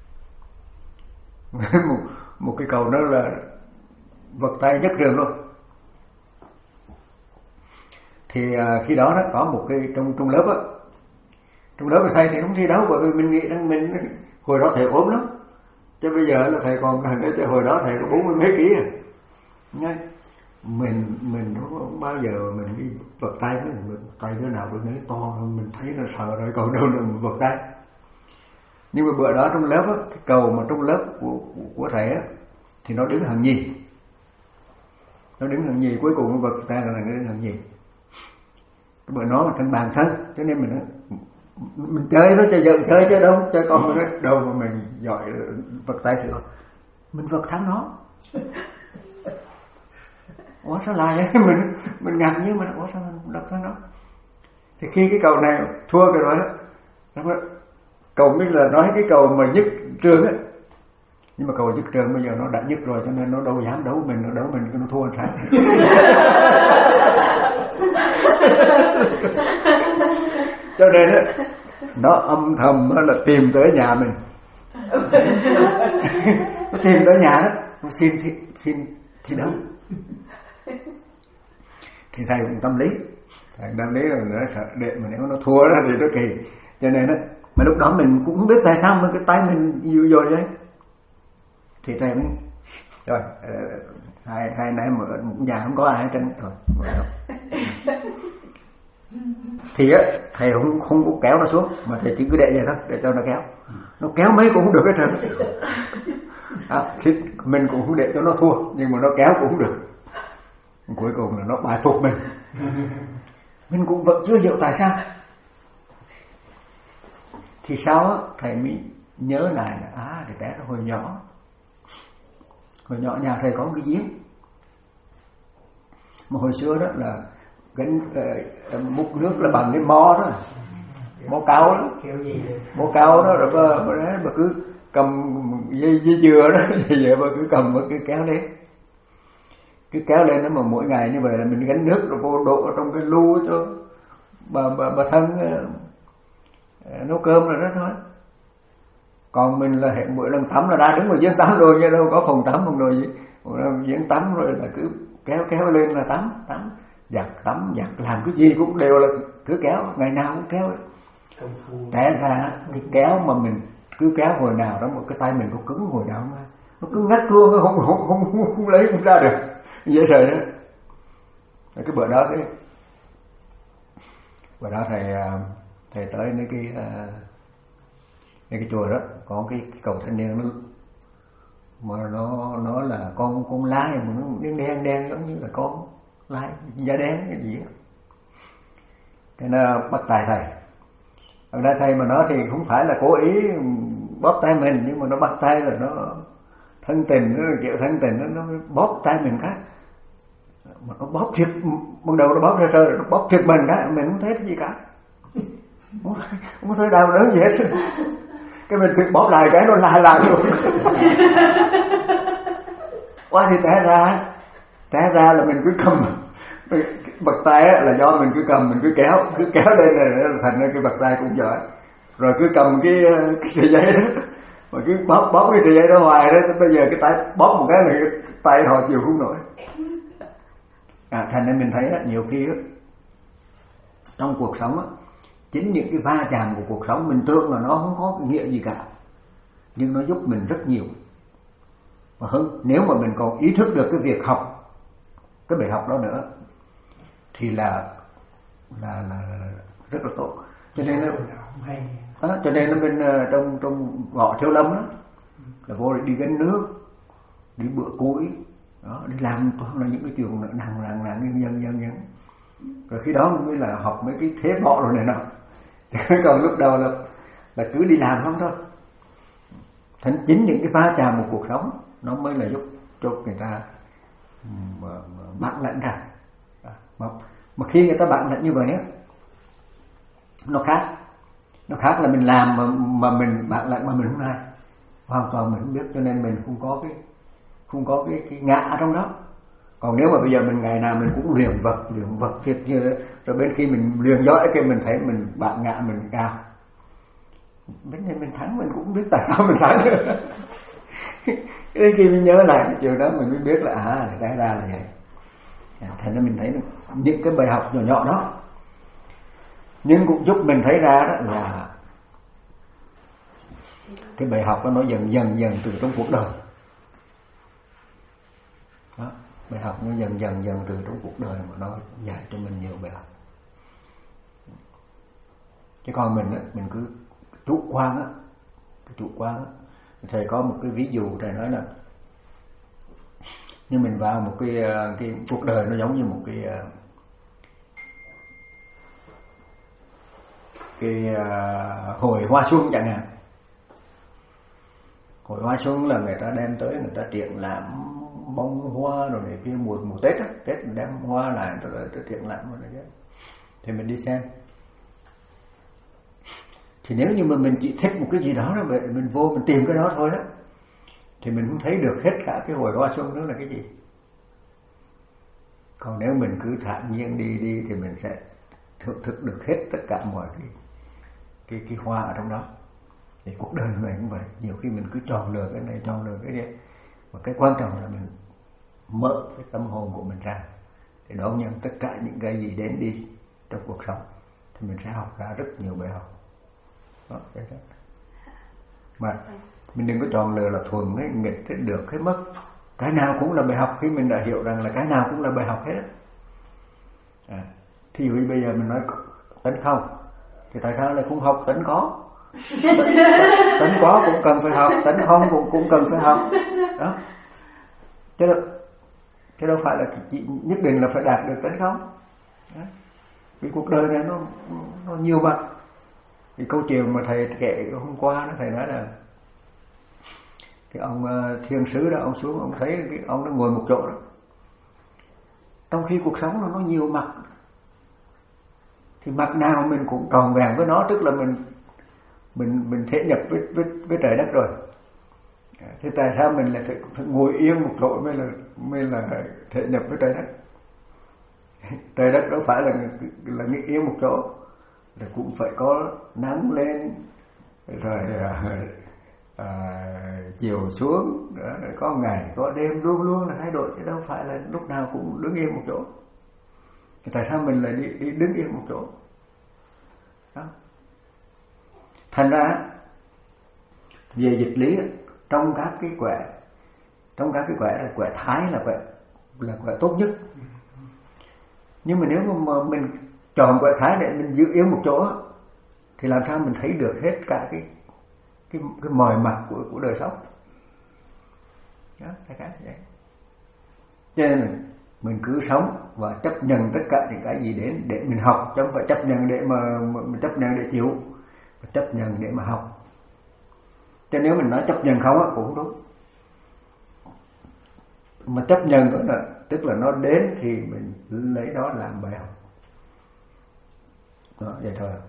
một một cái cầu đó là vật tay nhất trường luôn. Thì à, khi đó đó có một cái trong trong lớp á, trong lớp thì thầy thì không thi đấu, bởi vì mình nghĩ rằng mình hồi đó thầy ốm lắm, chứ bây giờ là thầy còn gần chứ hồi đó thầy có bốn mươi mấy ký à. Nghe mình mình không bao giờ mình đi vật tay với mình tay đứa nào đứa nấy to mình thấy là sợ rồi, còn đâu là vật tay. Nhưng mà bữa đó trong lớp á, cái cầu mà trong lớp của của, của thầy á thì nó đứng hàng nhì, nó đứng hàng nhì, cuối cùng nó vật tay là nó đứng hàng nhì. Cái bữa nó là thành bàn thân, cho nên mình mình chơi nó chơi giận chơi chứ đâu chơi con mình đâu mà mình giỏi vật tay thì mình vật thắng nó. Ủa sao lại mình mình ngạc nhiên mà ủa sao mình đập thắng nó. Thì khi cái cầu này thua cái rồi á, cầu mới là nói cái cầu mà nhất trường á, nhưng mà cầu nhất trường bây giờ nó đã nhất rồi cho nên nó đâu dám đấu mình, nó đấu mình nó thua làm sao. Cho nên á nó âm thầm là tìm tới nhà mình. Nó tìm tới nhà đó, nó xin thi, xin thi đấu. Thì thầy cũng tâm lý, thầy tâm lý là nó sợ để mà nếu nó thua đó thì nó kỳ. Cho nên á mà lúc đó mình cũng không biết tại sao mà cái tay mình dữ dội đấy. Thì thầy cũng rồi hai hai nãy mà một nhà không có ai hết trơn rồi. Thì á thầy không không có kéo nó xuống mà thầy chỉ cứ để vậy thôi để cho nó kéo. Nó kéo mấy cũng không được hết trơn. À, thì mình cũng không để cho nó thua nhưng mà nó kéo cũng không được. Cuối cùng là nó bài phục mình. Mình cũng vẫn chưa hiểu tại sao. Thì sau á thầy mới nhớ lại là à để té hồi nhỏ. Hồi nhỏ nhà thầy có một cái giếng. Mà hồi xưa đó là gánh uh, múc nước là bằng cái mó đó, mó cao đó, mó cao đó rồi bà, bà, bà cứ cầm dây, dây dừa đó, vậy bà cứ cầm bà cứ kéo đến. cứ kéo lên nó mà mỗi ngày như vậy là mình gánh nước rồi vô đổ trong cái lu cho bà bà bà thân uh, nấu cơm rồi đó thôi. Còn mình là hẹn mỗi lần tắm là ra đứng ngoài giếng tắm rồi, chứ đâu có phòng tắm phòng đồ gì, giếng tắm rồi là cứ kéo kéo lên là tắm tắm giặt tắm giặt làm cái gì cũng đều là cứ kéo, ngày nào cũng kéo. Té ra cái kéo mà mình cứ kéo hồi nào đó một cái tay mình có cứng hồi nào mà nó cứ ngắt luôn, không không không, không, không lấy không ra được, dễ sợ đó. Cái bữa đó cái bữa đó thầy thầy tới nơi cái cái, cái chùa đó có cái, cái cầu thanh niên nó mà nó nó là con con lai mà nó đen đen đen giống như là con lai da đen cái gì đó. Cái nó bắt tay thầy. Ở đây thầy mà nó thì không phải là cố ý bóp tay mình, nhưng mà nó bắt tay là nó thân tình, nó chịu thân tình, nó, nó bóp tay mình cái mà nó bóp thiệt, ban đầu nó bóp ra rồi nó bóp thiệt mình cái mình không thấy cái gì cả, không, không thấy đau đớn gì hết. Cái mình thiệt bóp lại cái nó lại lại luôn. Qua thì té ra té ra là mình cứ cầm bật tay là do mình cứ cầm, mình cứ kéo cứ kéo lên là thành ra cái bật tay cũng giỏi. Rồi cứ cầm cái, cái sợi dây đó mà cứ bóp bóp cái sợi dây đó hoài đó, bây giờ cái tay bóp một cái là cái tay họ chịu không nổi. À, thành ra mình thấy đó, nhiều khi đó, trong cuộc sống đó, chính những cái va chạm của cuộc sống mình tưởng là nó không có cái nghĩa gì cả, nhưng nó giúp mình rất nhiều. Mà hơn nếu mà mình còn ý thức được cái việc học cái bài học đó nữa thì là là là, là rất là tốt. Cho nên nó đó, cho nên nó bên trong trong ngõ Thiếu Lâm đó là vô đi gánh nước, đi bữa cuối đó, đi làm toàn là những cái chuyện nặng nặng nặng nhân dân dân dân. Rồi khi đó mới là học mấy cái thế bọ rồi này nọ. Còn lúc đầu là là cứ đi làm không thôi. Thành chính những cái va chạm của cuộc sống nó mới là giúp cho người ta bạn lẫn ra. Mà, mà khi người ta bạn lẫn như vậy á, nó khác. Nó khác là mình làm mà, mà mình bạn lẫn mà mình không ai. Hoàn toàn mình không biết, cho nên mình không có cái không có cái, cái ngã trong đó. Còn nếu mà bây giờ mình ngày nào mình cũng luyện vật, luyện vật thiệt như thế, rồi bên khi mình luyện giỏi cái mình thấy mình bạn ngã mình cao. Bên này mình thắng mình cũng biết tại sao mình thắng. Đến khi mình nhớ lại cái chiều đó mình mới biết là à, ra ra là vậy. Thành ra mình thấy những cái bài học nhỏ nhỏ đó, nhưng cũng giúp mình thấy ra đó là cái bài học đó nó dần dần dần từ trong cuộc đời. Đó, bài học nó dần dần dần từ trong cuộc đời mà nó dạy cho mình nhiều bài học. Chứ còn mình á, mình cứ chủ quan á, cái chủ quan á. Thầy có một cái ví dụ thầy nói là như mình vào một cái cái cuộc đời nó giống như một cái cái uh, hồi hoa xuân chẳng hạn. Hồi hoa xuân là người ta đem tới, người ta triển lãm bông hoa rồi này kia, mùa mùa Tết á, Tết mình đem hoa lại rồi tới triển lãm rồi này. Thì mình đi xem. Thì nếu như mà mình chỉ thích một cái gì đó đó, mình vô mình tìm cái đó thôi đó, thì mình không thấy được hết cả cái hồi hoa xuân đó là cái gì. Còn nếu mình cứ thản nhiên đi đi thì mình sẽ thưởng thức được hết tất cả mọi cái cái cái hoa ở trong đó. Thì cuộc đời mình cũng vậy, nhiều khi mình cứ tròn lừa cái này tròn lừa cái kia, và cái quan trọng là mình mở cái tâm hồn của mình ra để đón nhận tất cả những cái gì đến đi trong cuộc sống, thì mình sẽ học ra rất nhiều bài học. Đó, cái đó. Mà mình đừng có tròn lừa là thuần hay nghịch hay được hay mất, cái nào cũng là bài học. Khi mình đã hiểu rằng là cái nào cũng là bài học hết à, thí dụ bây giờ mình nói tánh không thì tại sao lại không học tánh có? Tánh có cũng cần phải học, tánh không cũng cũng cần phải học đó. Chứ đâu, chứ đâu phải là chỉ nhất định là phải đạt được tánh không đó. Vì cuộc đời này nó nó nhiều mặt. Thì câu chuyện mà thầy kể hôm qua đó, thầy nói là cái ông thiên sứ đó, ông xuống ông thấy cái ông nó ngồi một chỗ đó, trong khi cuộc sống nó nó nhiều mặt, thì mặt nào mình cũng tròn vẹn với nó, tức là mình mình mình thể nhập với với với trời đất rồi. Thế tại sao mình lại phải, phải ngồi yên một chỗ mới là mới là thể nhập với trời đất? Trời đất đâu phải là là nghĩ yên một chỗ, là cũng phải có nắng lên rồi à, à, chiều xuống, đó, có ngày có đêm, luôn luôn là thay đổi, chứ đâu phải là lúc nào cũng đứng yên một chỗ. Tại sao mình lại đi, đi đứng yên một chỗ? Đó. Thành ra về dịch lý, trong các cái quẻ, trong các cái quẻ là quẻ thái là quẻ là quẻ tốt nhất. Nhưng mà nếu mà mình chọn quẻ thái để mình giữ yên một chỗ thì làm sao mình thấy được hết cả cái cái cái mọi mặt của của đời sống. Đó, cái cái vậy. Cho nên mình, mình cứ sống và chấp nhận tất cả những cái gì đến để mình học, chứ không phải chấp nhận để mà mình chấp nhận để chịu, mà chấp nhận để mà học. Cho nếu mình nói chấp nhận không á cũng không đúng. Mà chấp nhận đó là tức là nó đến thì mình lấy đó làm bài học. Đó, vậy thôi.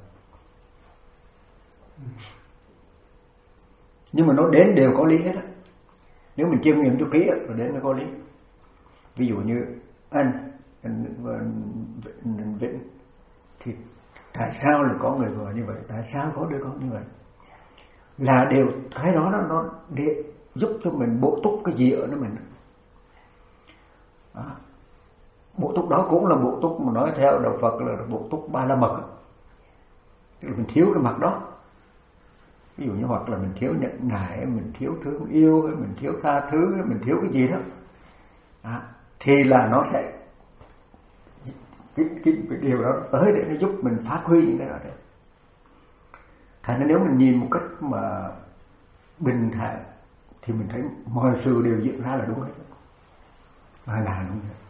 Nhưng mà nó đến đều có lý hết á. Nếu mình chiêm nghiệm cho kỹ á, nó đến nó có lý. Ví dụ như anh, anh, anh Vĩnh thì tại sao lại có người vợ như vậy? Tại sao có đứa con như vậy? Là đều cái đó nó, nó để giúp cho mình bổ túc cái gì ở nó mình. Đó. Bổ túc đó cũng là bổ túc mà nói theo đạo Phật là bổ túc ba la mật. Tức là mình thiếu cái mặt đó. Ví dụ như hoặc là mình thiếu nhận nại, mình thiếu thương yêu, mình thiếu tha thứ, mình thiếu cái gì đó. Đó. Thì là nó sẽ cái, cái, cái điều đó tới để nó giúp mình phát huy những cái đó đấy. Thành ra nếu mình nhìn một cách mà bình thản thì mình thấy mọi sự đều diễn ra là đúng hết. Và là đúng hết.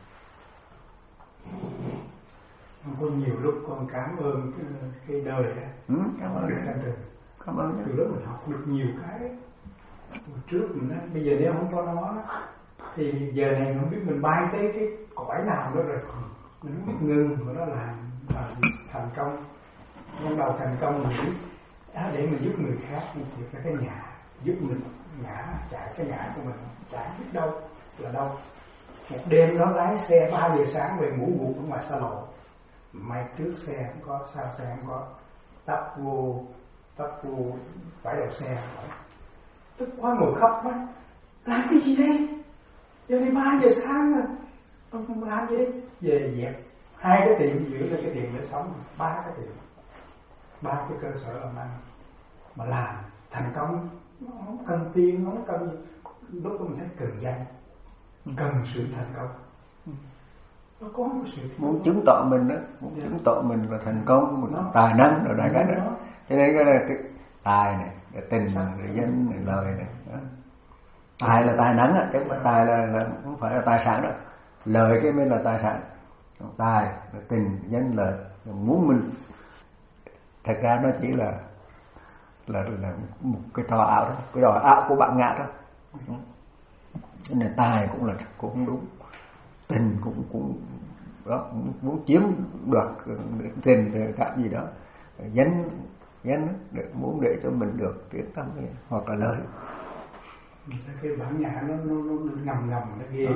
Có nhiều lúc con cảm ơn cái, cái đời đó. Ừ, cảm ơn. Từ, cảm ơn. Từ lúc mình học được nhiều cái. Hồi trước mình nói, bây giờ nếu không có nó thì giờ này không biết mình bay tới cái cõi nào đó rồi. Mình không biết ngưng mà nó làm, làm thành công. Ban đầu thành công mình nghĩ à, để mình giúp người khác, nhưng thiệt là cái nhà giúp mình ngã chạy cái ngã của mình chạy biết đâu là đâu. Một đêm nó lái xe ba giờ sáng về ngủ gục ở ngoài xa lộ, may trước xe không có, sau xe không có, tấp vô tấp vô phải đầu xe, tức quá ngồi khóc quá, làm cái gì đây? Giờ này ba giờ sáng rồi, ông không làm gì đấy? Về dẹp hai cái tiền giữ lên cái tiền để sống, ba cái tiền, ba cái cơ sở làm ăn mà làm thành công, nó không cần tiền, nó không cần gì. Lúc đó mình thấy cần danh, cần sự thành công. Nó có một sự muốn chứng tỏ mình đó, muốn yeah. chứng tỏ mình là thành công, mình nó, tài năng rồi đại cái đó. đó. Cho nên cái là cái tài này, cái tình này, cái danh này, lời này. Đó. Tài là tài năng á, chứ không phải tài là, là không phải là tài sản đó. Lời cái mới là tài sản. Tài là tình, danh, lời. Muốn mình thật ra nó chỉ là là là một cái trò ảo đó, cái trò ảo của bạn ngạ đó. Nên là tài cũng là cũng đúng, tình cũng cũng đó, muốn chiếm đoạt tình để cảm gì đó, danh danh để muốn để cho mình được tiếng tăm hoặc là lời. Cái bản ngã nó nó nó ngầm ngầm nó ghê.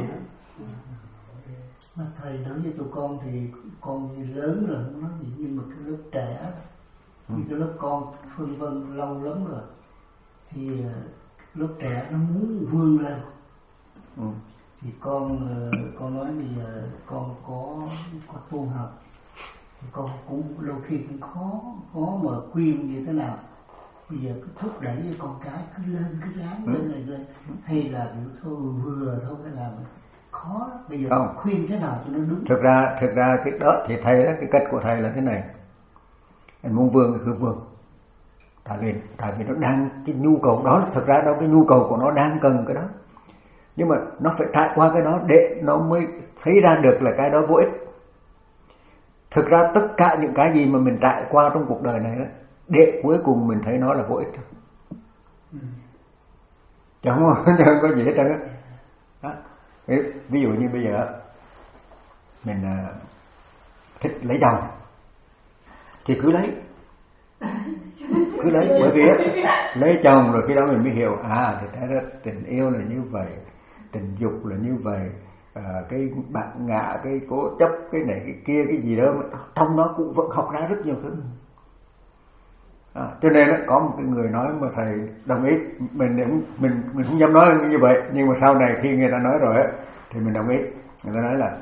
Mà thầy đối với tụi con thì con lớn rồi nó gì, nhưng mà cái lớp trẻ, ừ. cái lớp con phân vân lâu lắm rồi thì lớp trẻ nó muốn vươn lên, ừ. thì con con nói bây giờ con có có tu học thì con cũng đôi khi cũng khó khó mà khuyên như thế nào. Bây giờ cứ thúc đẩy với con cái cứ lên cứ ráng lên này lên, hay là thôi vừa thôi cái làm khó. Bây giờ không khuyên thế nào cho nó đúng. Thực ra thực ra cái đó thì thầy đó, cái cách của thầy là thế này. Anh muốn vươn thì cứ vươn. Tại vì tại vì nó đang cái nhu cầu đó, thực ra đâu cái nhu cầu của nó đang cần cái đó. Nhưng mà nó phải trải qua cái đó để nó mới thấy ra được là cái đó vô ích. Thực ra tất cả những cái gì mà mình trải qua trong cuộc đời này đó, để cuối cùng mình thấy nó là vô ích thôi. Ừ. Chẳng có, chẳng có gì hết trơn á. Đó. Ví, ví dụ như bây giờ mình uh, thích lấy chồng thì cứ lấy, cứ lấy, bởi vì lấy chồng rồi khi đó mình mới hiểu à thì ra tình yêu là như vậy, tình dục là như vậy, à, cái bạn ngạ, cái cố chấp, cái này cái kia, cái gì đó trong đó cũng vẫn học ra rất nhiều thứ. À, cho nên đó, có một cái người nói mà thầy đồng ý, mình mình mình mình không dám nói như vậy, nhưng mà sau này khi người ta nói rồi á thì mình đồng ý. Người ta nói là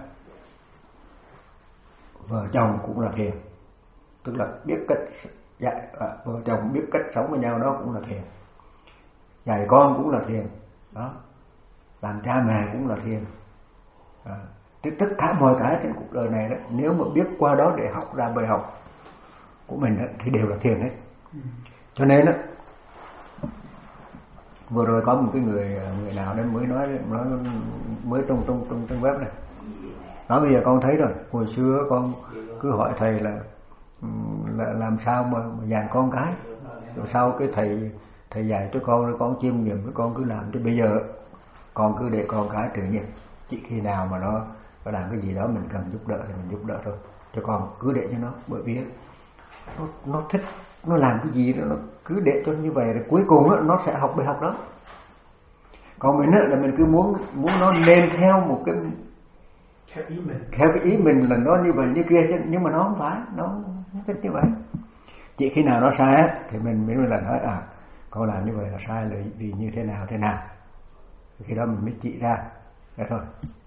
vợ chồng cũng là thiền, tức là biết cách dạy, à, vợ chồng biết cách sống với nhau đó cũng là thiền, dạy con cũng là thiền đó, làm cha mẹ cũng là thiền. À, tất cả mọi cái trên cuộc đời này đó, nếu mà biết qua đó để học ra bài học của mình đó, thì đều là thiền hết. Cho nên đó, vừa rồi có một cái người người nào đấy mới nói, nói mới trong trong trong trong web này, nói bây giờ con thấy rồi, hồi xưa con cứ hỏi thầy là, là làm sao mà, mà dạy con cái, rồi sau cái thầy thầy dạy cho con rồi con chiêm nghiệm với con cứ làm, chứ bây giờ con cứ để con cái tự nhiên, chỉ khi nào mà nó nó làm cái gì đó mình cần giúp đỡ thì mình giúp đỡ thôi, cho con cứ để cho nó, bởi vì nó nó thích nó làm cái gì đó nó cứ để cho như vậy, rồi cuối cùng đó, nó sẽ học bài học đó. Còn mình đó, là mình cứ muốn muốn nó nên theo một cái theo ý mình, theo cái ý mình là nó như vậy như kia chứ, nhưng mà nó không phải, nó không thích như vậy. Chỉ khi nào nó sai thì mình mới là nói à con làm như vậy là sai là vì như thế nào thế nào, khi đó mình mới chỉ ra thế thôi.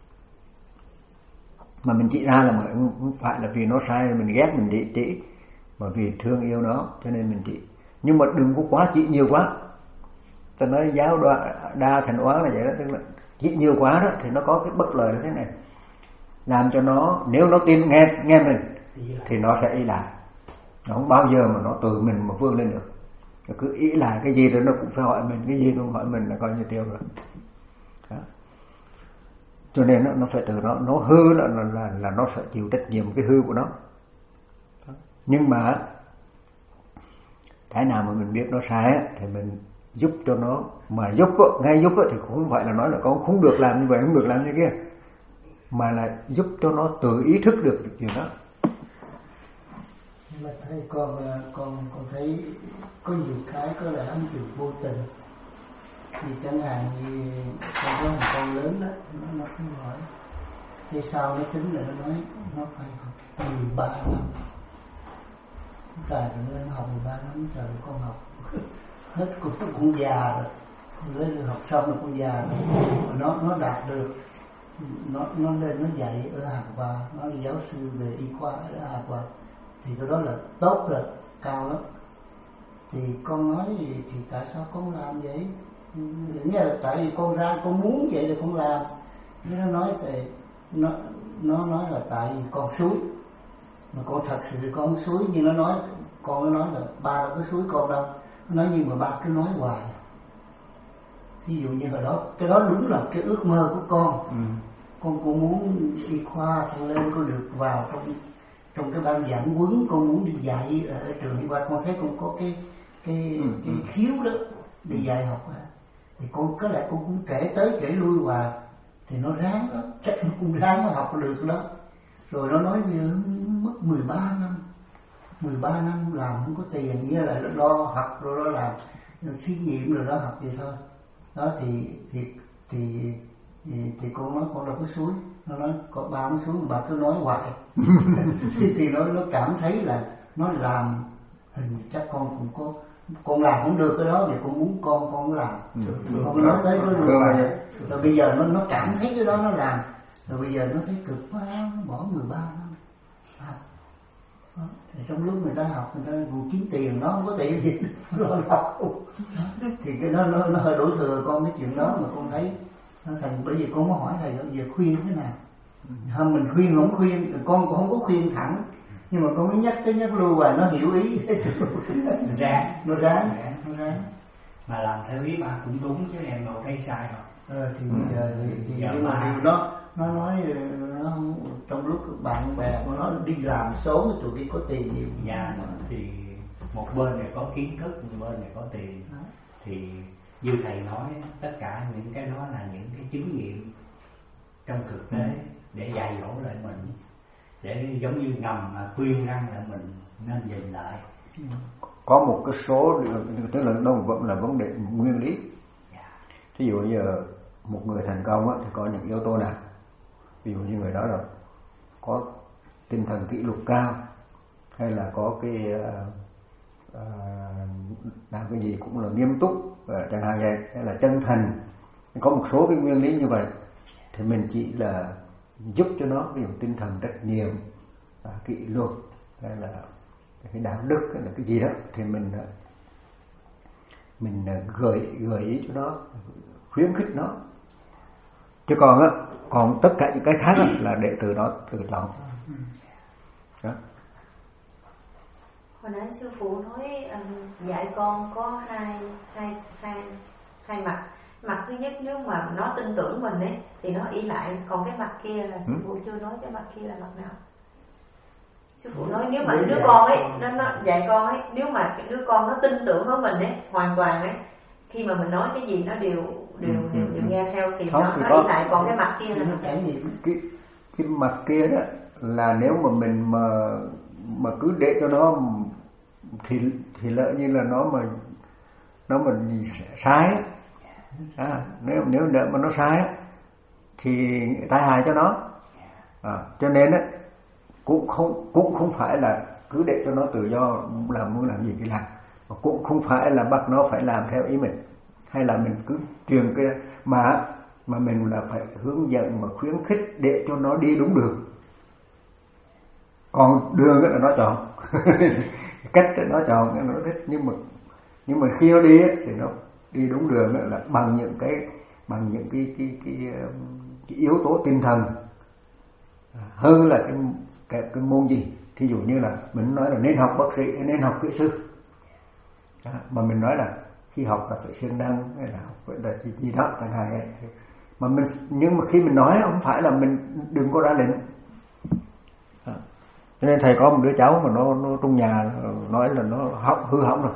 Mà mình chỉ ra là mà không phải là vì nó sai mình ghét mình chỉ chỉ, mà vì thương yêu nó cho nên mình chỉ. Nhưng mà đừng có quá chỉ nhiều quá. Ta nói giáo đa, đa thành oán là vậy đó, tức là chỉ nhiều quá đó thì nó có cái bất lợi như thế này, làm cho nó, nếu nó tin nghe nghe mình thì nó sẽ ý lại, nó không bao giờ mà nó tự mình mà vươn lên được. Nó cứ ý lại cái gì rồi nó cũng phải hỏi mình, cái gì nó cũng hỏi mình là coi như tiêu rồi. Đó. Cho nên nó, nó phải từ nó nó hư là, là là là nó sẽ chịu trách nhiệm cái hư của nó. Đó. Nhưng mà cái nào mà mình biết nó sai thì mình giúp cho nó, mà giúp ngay giúp thì cũng không phải là nói là con không được làm như vậy, không được làm như kia, mà là giúp cho nó tự ý thức được việc gì đó. Nhưng mà thấy con con con thấy có nhiều cái có lẽ âm từ vô tình, thì chẳng hạn như con có một con lớn đó, nó nó không hỏi, thì sau nó tính là nó nói nó phải học mười ba năm, tại nó học mười ba năm trời con học hết cũng cũng già rồi, lên học xong rồi cũng già rồi, nó nó đạt được, nó nó lên nó dạy ở Harvard, nó là giáo sư về y khoa ở Harvard, thì cái đó là tốt rồi, cao lắm. Thì con nói gì thì tại sao con làm vậy? Nghĩa là tại vì con ra con muốn vậy thì con làm. Nó nói thì nó nó nói là tại vì con suối, mà con thật sự con không suối, nhưng nó nói con nó nói là ba đâu có suối con đâu. Nó nói nhưng mà ba cứ nói hoài. Ví dụ như hồi đó, cái đó đúng là cái ước mơ của con. Ừ. Con cũng muốn y khoa, con lên con được vào trong trong cái ban giảng huấn, con muốn đi dạy ở trường y khoa, con thấy con có cái cái ừ. cái khiếu đó đi dạy học đó. Thì con có lẽ con cũng kể tới kể lui hoài, thì nó ráng đó, chắc nó cũng ráng nó học được đó. Rồi nó nói như mất mười ba năm, mười ba năm làm không có tiền, nghĩa là lo học rồi lo làm thí nghiệm rồi đó học vậy thôi. Đó thì thì thì thì, thì con nói con đâu có suối, nó nói có ba không suối mà bà cứ nói hoài. thì, thì nó nó cảm thấy là nó làm hình chắc con cũng có, con làm không được cái đó thì con muốn con con làm. Ừ. Con nói tới nó luôn rồi. Rồi bây giờ nó nó cảm thấy cái đó nó làm, rồi bây giờ nó thấy cực quá, nó bỏ mười ba năm học. Đó. Thì trong lúc người ta học người ta cũng kiếm tiền, nó không có tiền gì nó học không. Thì cái đó nó nó hơi đổ thừa con cái chuyện đó, mà con thấy nó thành, bởi vì con có hỏi thầy giờ khuyên thế nào. Không, mình khuyên không khuyên, con cũng không có khuyên thẳng, nhưng mà con mới nhắc tới nhắc lui và nó hiểu ý. Nó ráng, nó ráng, nó ráng. Mà làm theo ý ba cũng đúng chứ em đâu thấy sai đâu. Ờ, thì bây giờ thì, thì nhưng mà điều đó nó nói nó trong lúc bạn bè của nó đi làm số tụi kia có tiền nhiều. Dạ, thì một bên này có kiến thức, một bên này có tiền. Đó. Thì như thầy nói, tất cả những cái đó là những cái chứng nghiệm trong thực tế để dạy dỗ lại mình, để giống như ngầm mà khuyên răng lại mình nên nhìn lại có một cái số, tức là nó vẫn là vấn đề nguyên lý. Ví dụ như một người thành công á, thì có những yếu tố nào? Ví dụ như người đó là có tinh thần kỷ luật cao, hay là có cái uh, uh, làm cái gì cũng là nghiêm túc, uh, chẳng hạn vậy, hay là chân thành. Có một số cái nguyên lý như vậy thì mình chỉ là giúp cho nó, ví dụ tinh thần trách nhiệm, uh, kỷ luật, hay là cái đạo đức, hay là cái gì đó, thì mình uh, mình uh, gợi gợi ý cho nó, khuyến khích nó. Chứ còn á, còn tất cả những cái khác á, là đệ tử đó tự chọn. Đó. Hồi nãy sư phụ nói um, dạy con có hai hai hai hai mặt. Mặt thứ nhất, nếu mà nó tin tưởng mình ấy thì nó ỷ lại, còn cái mặt kia là sư phụ chưa nói cái mặt kia là mặt nào. Sư phụ nói nếu mà đứa con ấy nó, nó dạy con ấy, nếu mà cái đứa con nó tin tưởng với mình ấy hoàn toàn ấy, khi mà mình nói cái gì nó đều đều ừ, đều, đều nghe theo thì không, nó nó ỷ lại, còn cái mặt kia là nó trải nghiệm. Cái cái mặt kia đó là nếu mà mình mà mà cứ để cho nó thì thì lỡ như là nó mà nó mà sai à, nếu nếu đợi mà nó sai thì tai hại cho nó, à, cho nên á cũng không cũng không phải là cứ để cho nó tự do làm muốn làm gì thì làm, mà cũng không phải là bắt nó phải làm theo ý mình, hay là mình cứ truyền cái mà mà mình là phải hướng dẫn mà khuyến khích để cho nó đi đúng đường. Còn đường là nó chọn cách nó chọn nó thích, nhưng mà nhưng mà khi nó đi ấy, thì nó đi đúng đường ấy, là bằng những cái bằng những cái cái cái, cái, cái yếu tố tinh thần hơn là cái, cái cái môn gì. Thí dụ như là mình nói là nên học bác sĩ, nên học kỹ sư, đó, mà mình nói là khi học là phải siêng năng, hay là học phải là gì, gì đó chẳng hạn ấy. Mà mình nhưng mà khi mình nói không phải là mình đừng có ra lệnh. Cho nên thầy có một đứa cháu mà nó, nó trong nhà nói là nó học hư hỏng rồi,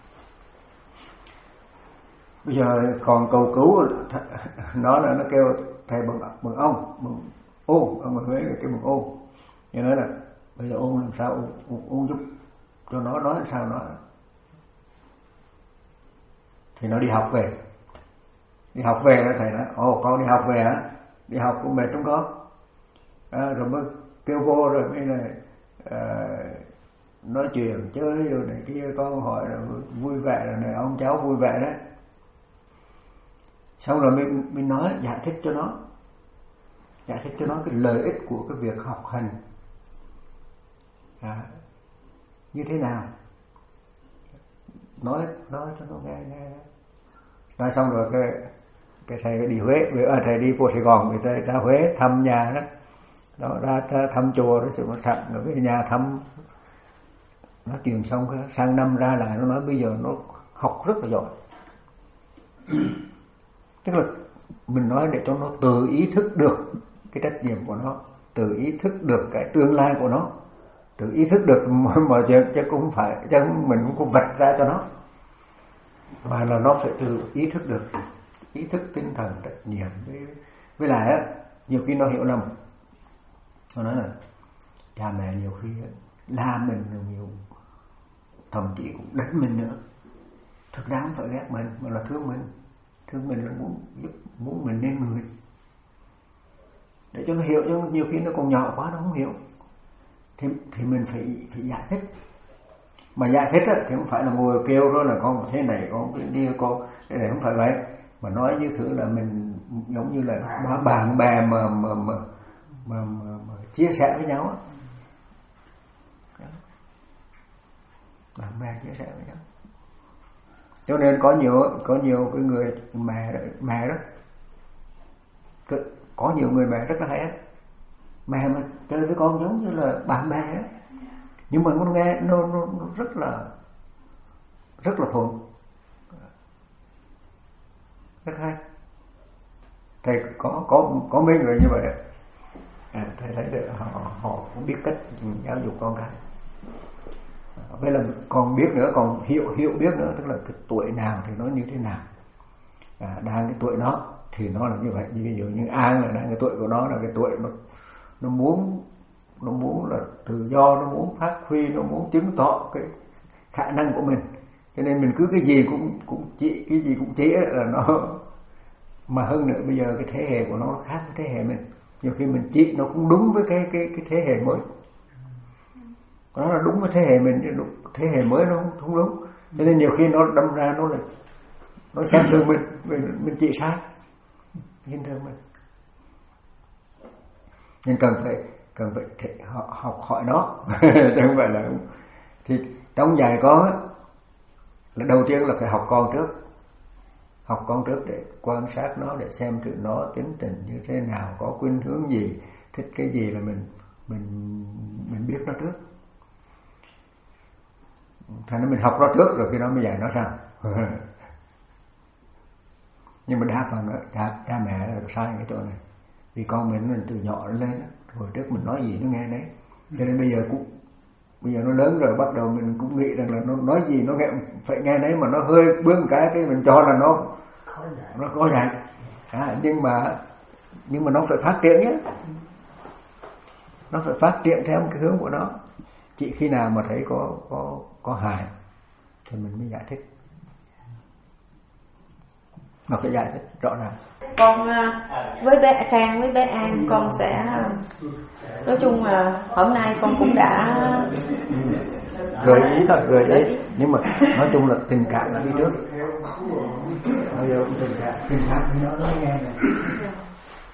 bây giờ còn cầu cứu nó là nó kêu thầy bằng bằng ông bằng ô, ông ở Huế kêu bằng ô, như nói là bây giờ ô làm sao ô, ô, ô giúp cho nó nói làm sao nó, thì nó đi học về đi học về đó thầy nói ồ con đi học về á, đi học cũng mệt đúng không, à, rồi mới kêu cô rồi mới là À, nói chuyện chơi rồi này kia, con hỏi là vui vẻ rồi này, ông cháu vui vẻ đấy. Xong rồi mình mình nói giải thích cho nó, giải thích cho nó cái lợi ích của cái việc học hành à, như thế nào, nói nói cho nó nghe nghe. Nói xong rồi cái cái thầy đi Huế, à, thầy đi vô Sài Gòn, người ta ra Huế thăm nhà đó. Đó, ra, ra thăm chùa rồi sự nó sẵn rồi về nhà thăm, nói chuyện xong sang năm ra lại nó nói bây giờ nó học rất là giỏi. Tức là mình nói để cho nó tự ý thức được cái trách nhiệm của nó, tự ý thức được cái tương lai của nó, tự ý thức được mọi chuyện, chứ cũng phải chứ mình cũng không vạch ra cho nó, mà là nó phải tự ý thức được, ý thức tinh thần trách nhiệm. Với, với lại á, nhiều khi nó hiểu lầm. Nó nói là cha mẹ nhiều khi la mình nhiều, thậm chí cũng đánh mình nữa. Thực ra không phải ghét mình, mà là thương mình. Thương mình là muốn giúp, muốn mình nên người, để cho nó hiểu. Chứ nhiều khi nó còn nhỏ quá nó không hiểu, thì, thì mình phải phải giải thích. Mà giải thích á, thì không phải là ngồi kêu đó là con thế này, con đi con thế này, không phải vậy. Mà nói như thứ là mình giống như là bạn bè mà mà mà Mà, mà, mà chia sẻ với nhau á, bạn bè chia sẻ với nhau. Cho nên có nhiều có nhiều cái người mẹ mẹ đó, có nhiều người mẹ rất là hay á, mẹ mà chơi với con giống như là bạn bè á, nhưng mà nó nghe nó, nó, nó rất là rất là thuận, rất hay. Thầy có có có mấy người như vậy đó. À, thầy thấy được họ họ cũng biết cách giáo dục con cái. Với là còn biết nữa, còn hiểu hiểu biết nữa, tức là cái tuổi nào thì nó như thế nào. À, đang cái tuổi nó thì nó là như vậy. Như ví dụ như An là đang cái tuổi của nó là cái tuổi nó nó muốn nó muốn là tự do, nó muốn phát huy, nó muốn chứng tỏ cái khả năng của mình, cho nên mình cứ cái gì cũng cũng chỉ cái gì cũng chỉ là nó, mà hơn nữa bây giờ cái thế hệ của nó khác với thế hệ mình, nhiều khi mình chỉ nó cũng đúng với cái cái cái thế hệ mới, nó là đúng với thế hệ mình, đúng, thế hệ mới nó không, không đúng, cho nên nhiều khi nó đâm ra nó lại nó xem thường mình, mình mình chỉ sai, nhìn thường mình, nên cần phải cần phải thể, học, học hỏi nó chứ không phải là. Thì trong dạy con là đầu tiên là phải học con trước, học con trước để quan sát nó, để xem thử nó tính tình như thế nào, có khuynh hướng gì, thích cái gì là mình mình mình biết nó trước. Thành ra mình học nó trước rồi khi đó mới dạy nó sao. Nhưng mà đa phần đó, cha, cha mẹ là sai cái chỗ này, vì con mình mình từ nhỏ lên hồi trước mình nói gì nó nghe đấy, cho nên bây giờ cũng bây giờ nó lớn rồi bắt đầu mình cũng nghĩ rằng là nó nói gì nó nghe phải nghe đấy, mà nó hơi bướng cái cái mình cho là nó nó có dạy, à, nhưng mà nhưng mà nó phải phát triển nhé, nó phải phát triển theo cái hướng của nó. Chỉ khi nào mà thấy có có có hại thì mình mới giải thích, nó phải giải thích rõ ràng. Con với bé Khang với bé An con sẽ nói chung là hôm nay con cũng đã gợi ý thôi, gợi ý, nhưng mà nói chung là tình cảm là đi trước. Bây giờ tình cảm tình cảm thì nó nói nghe này.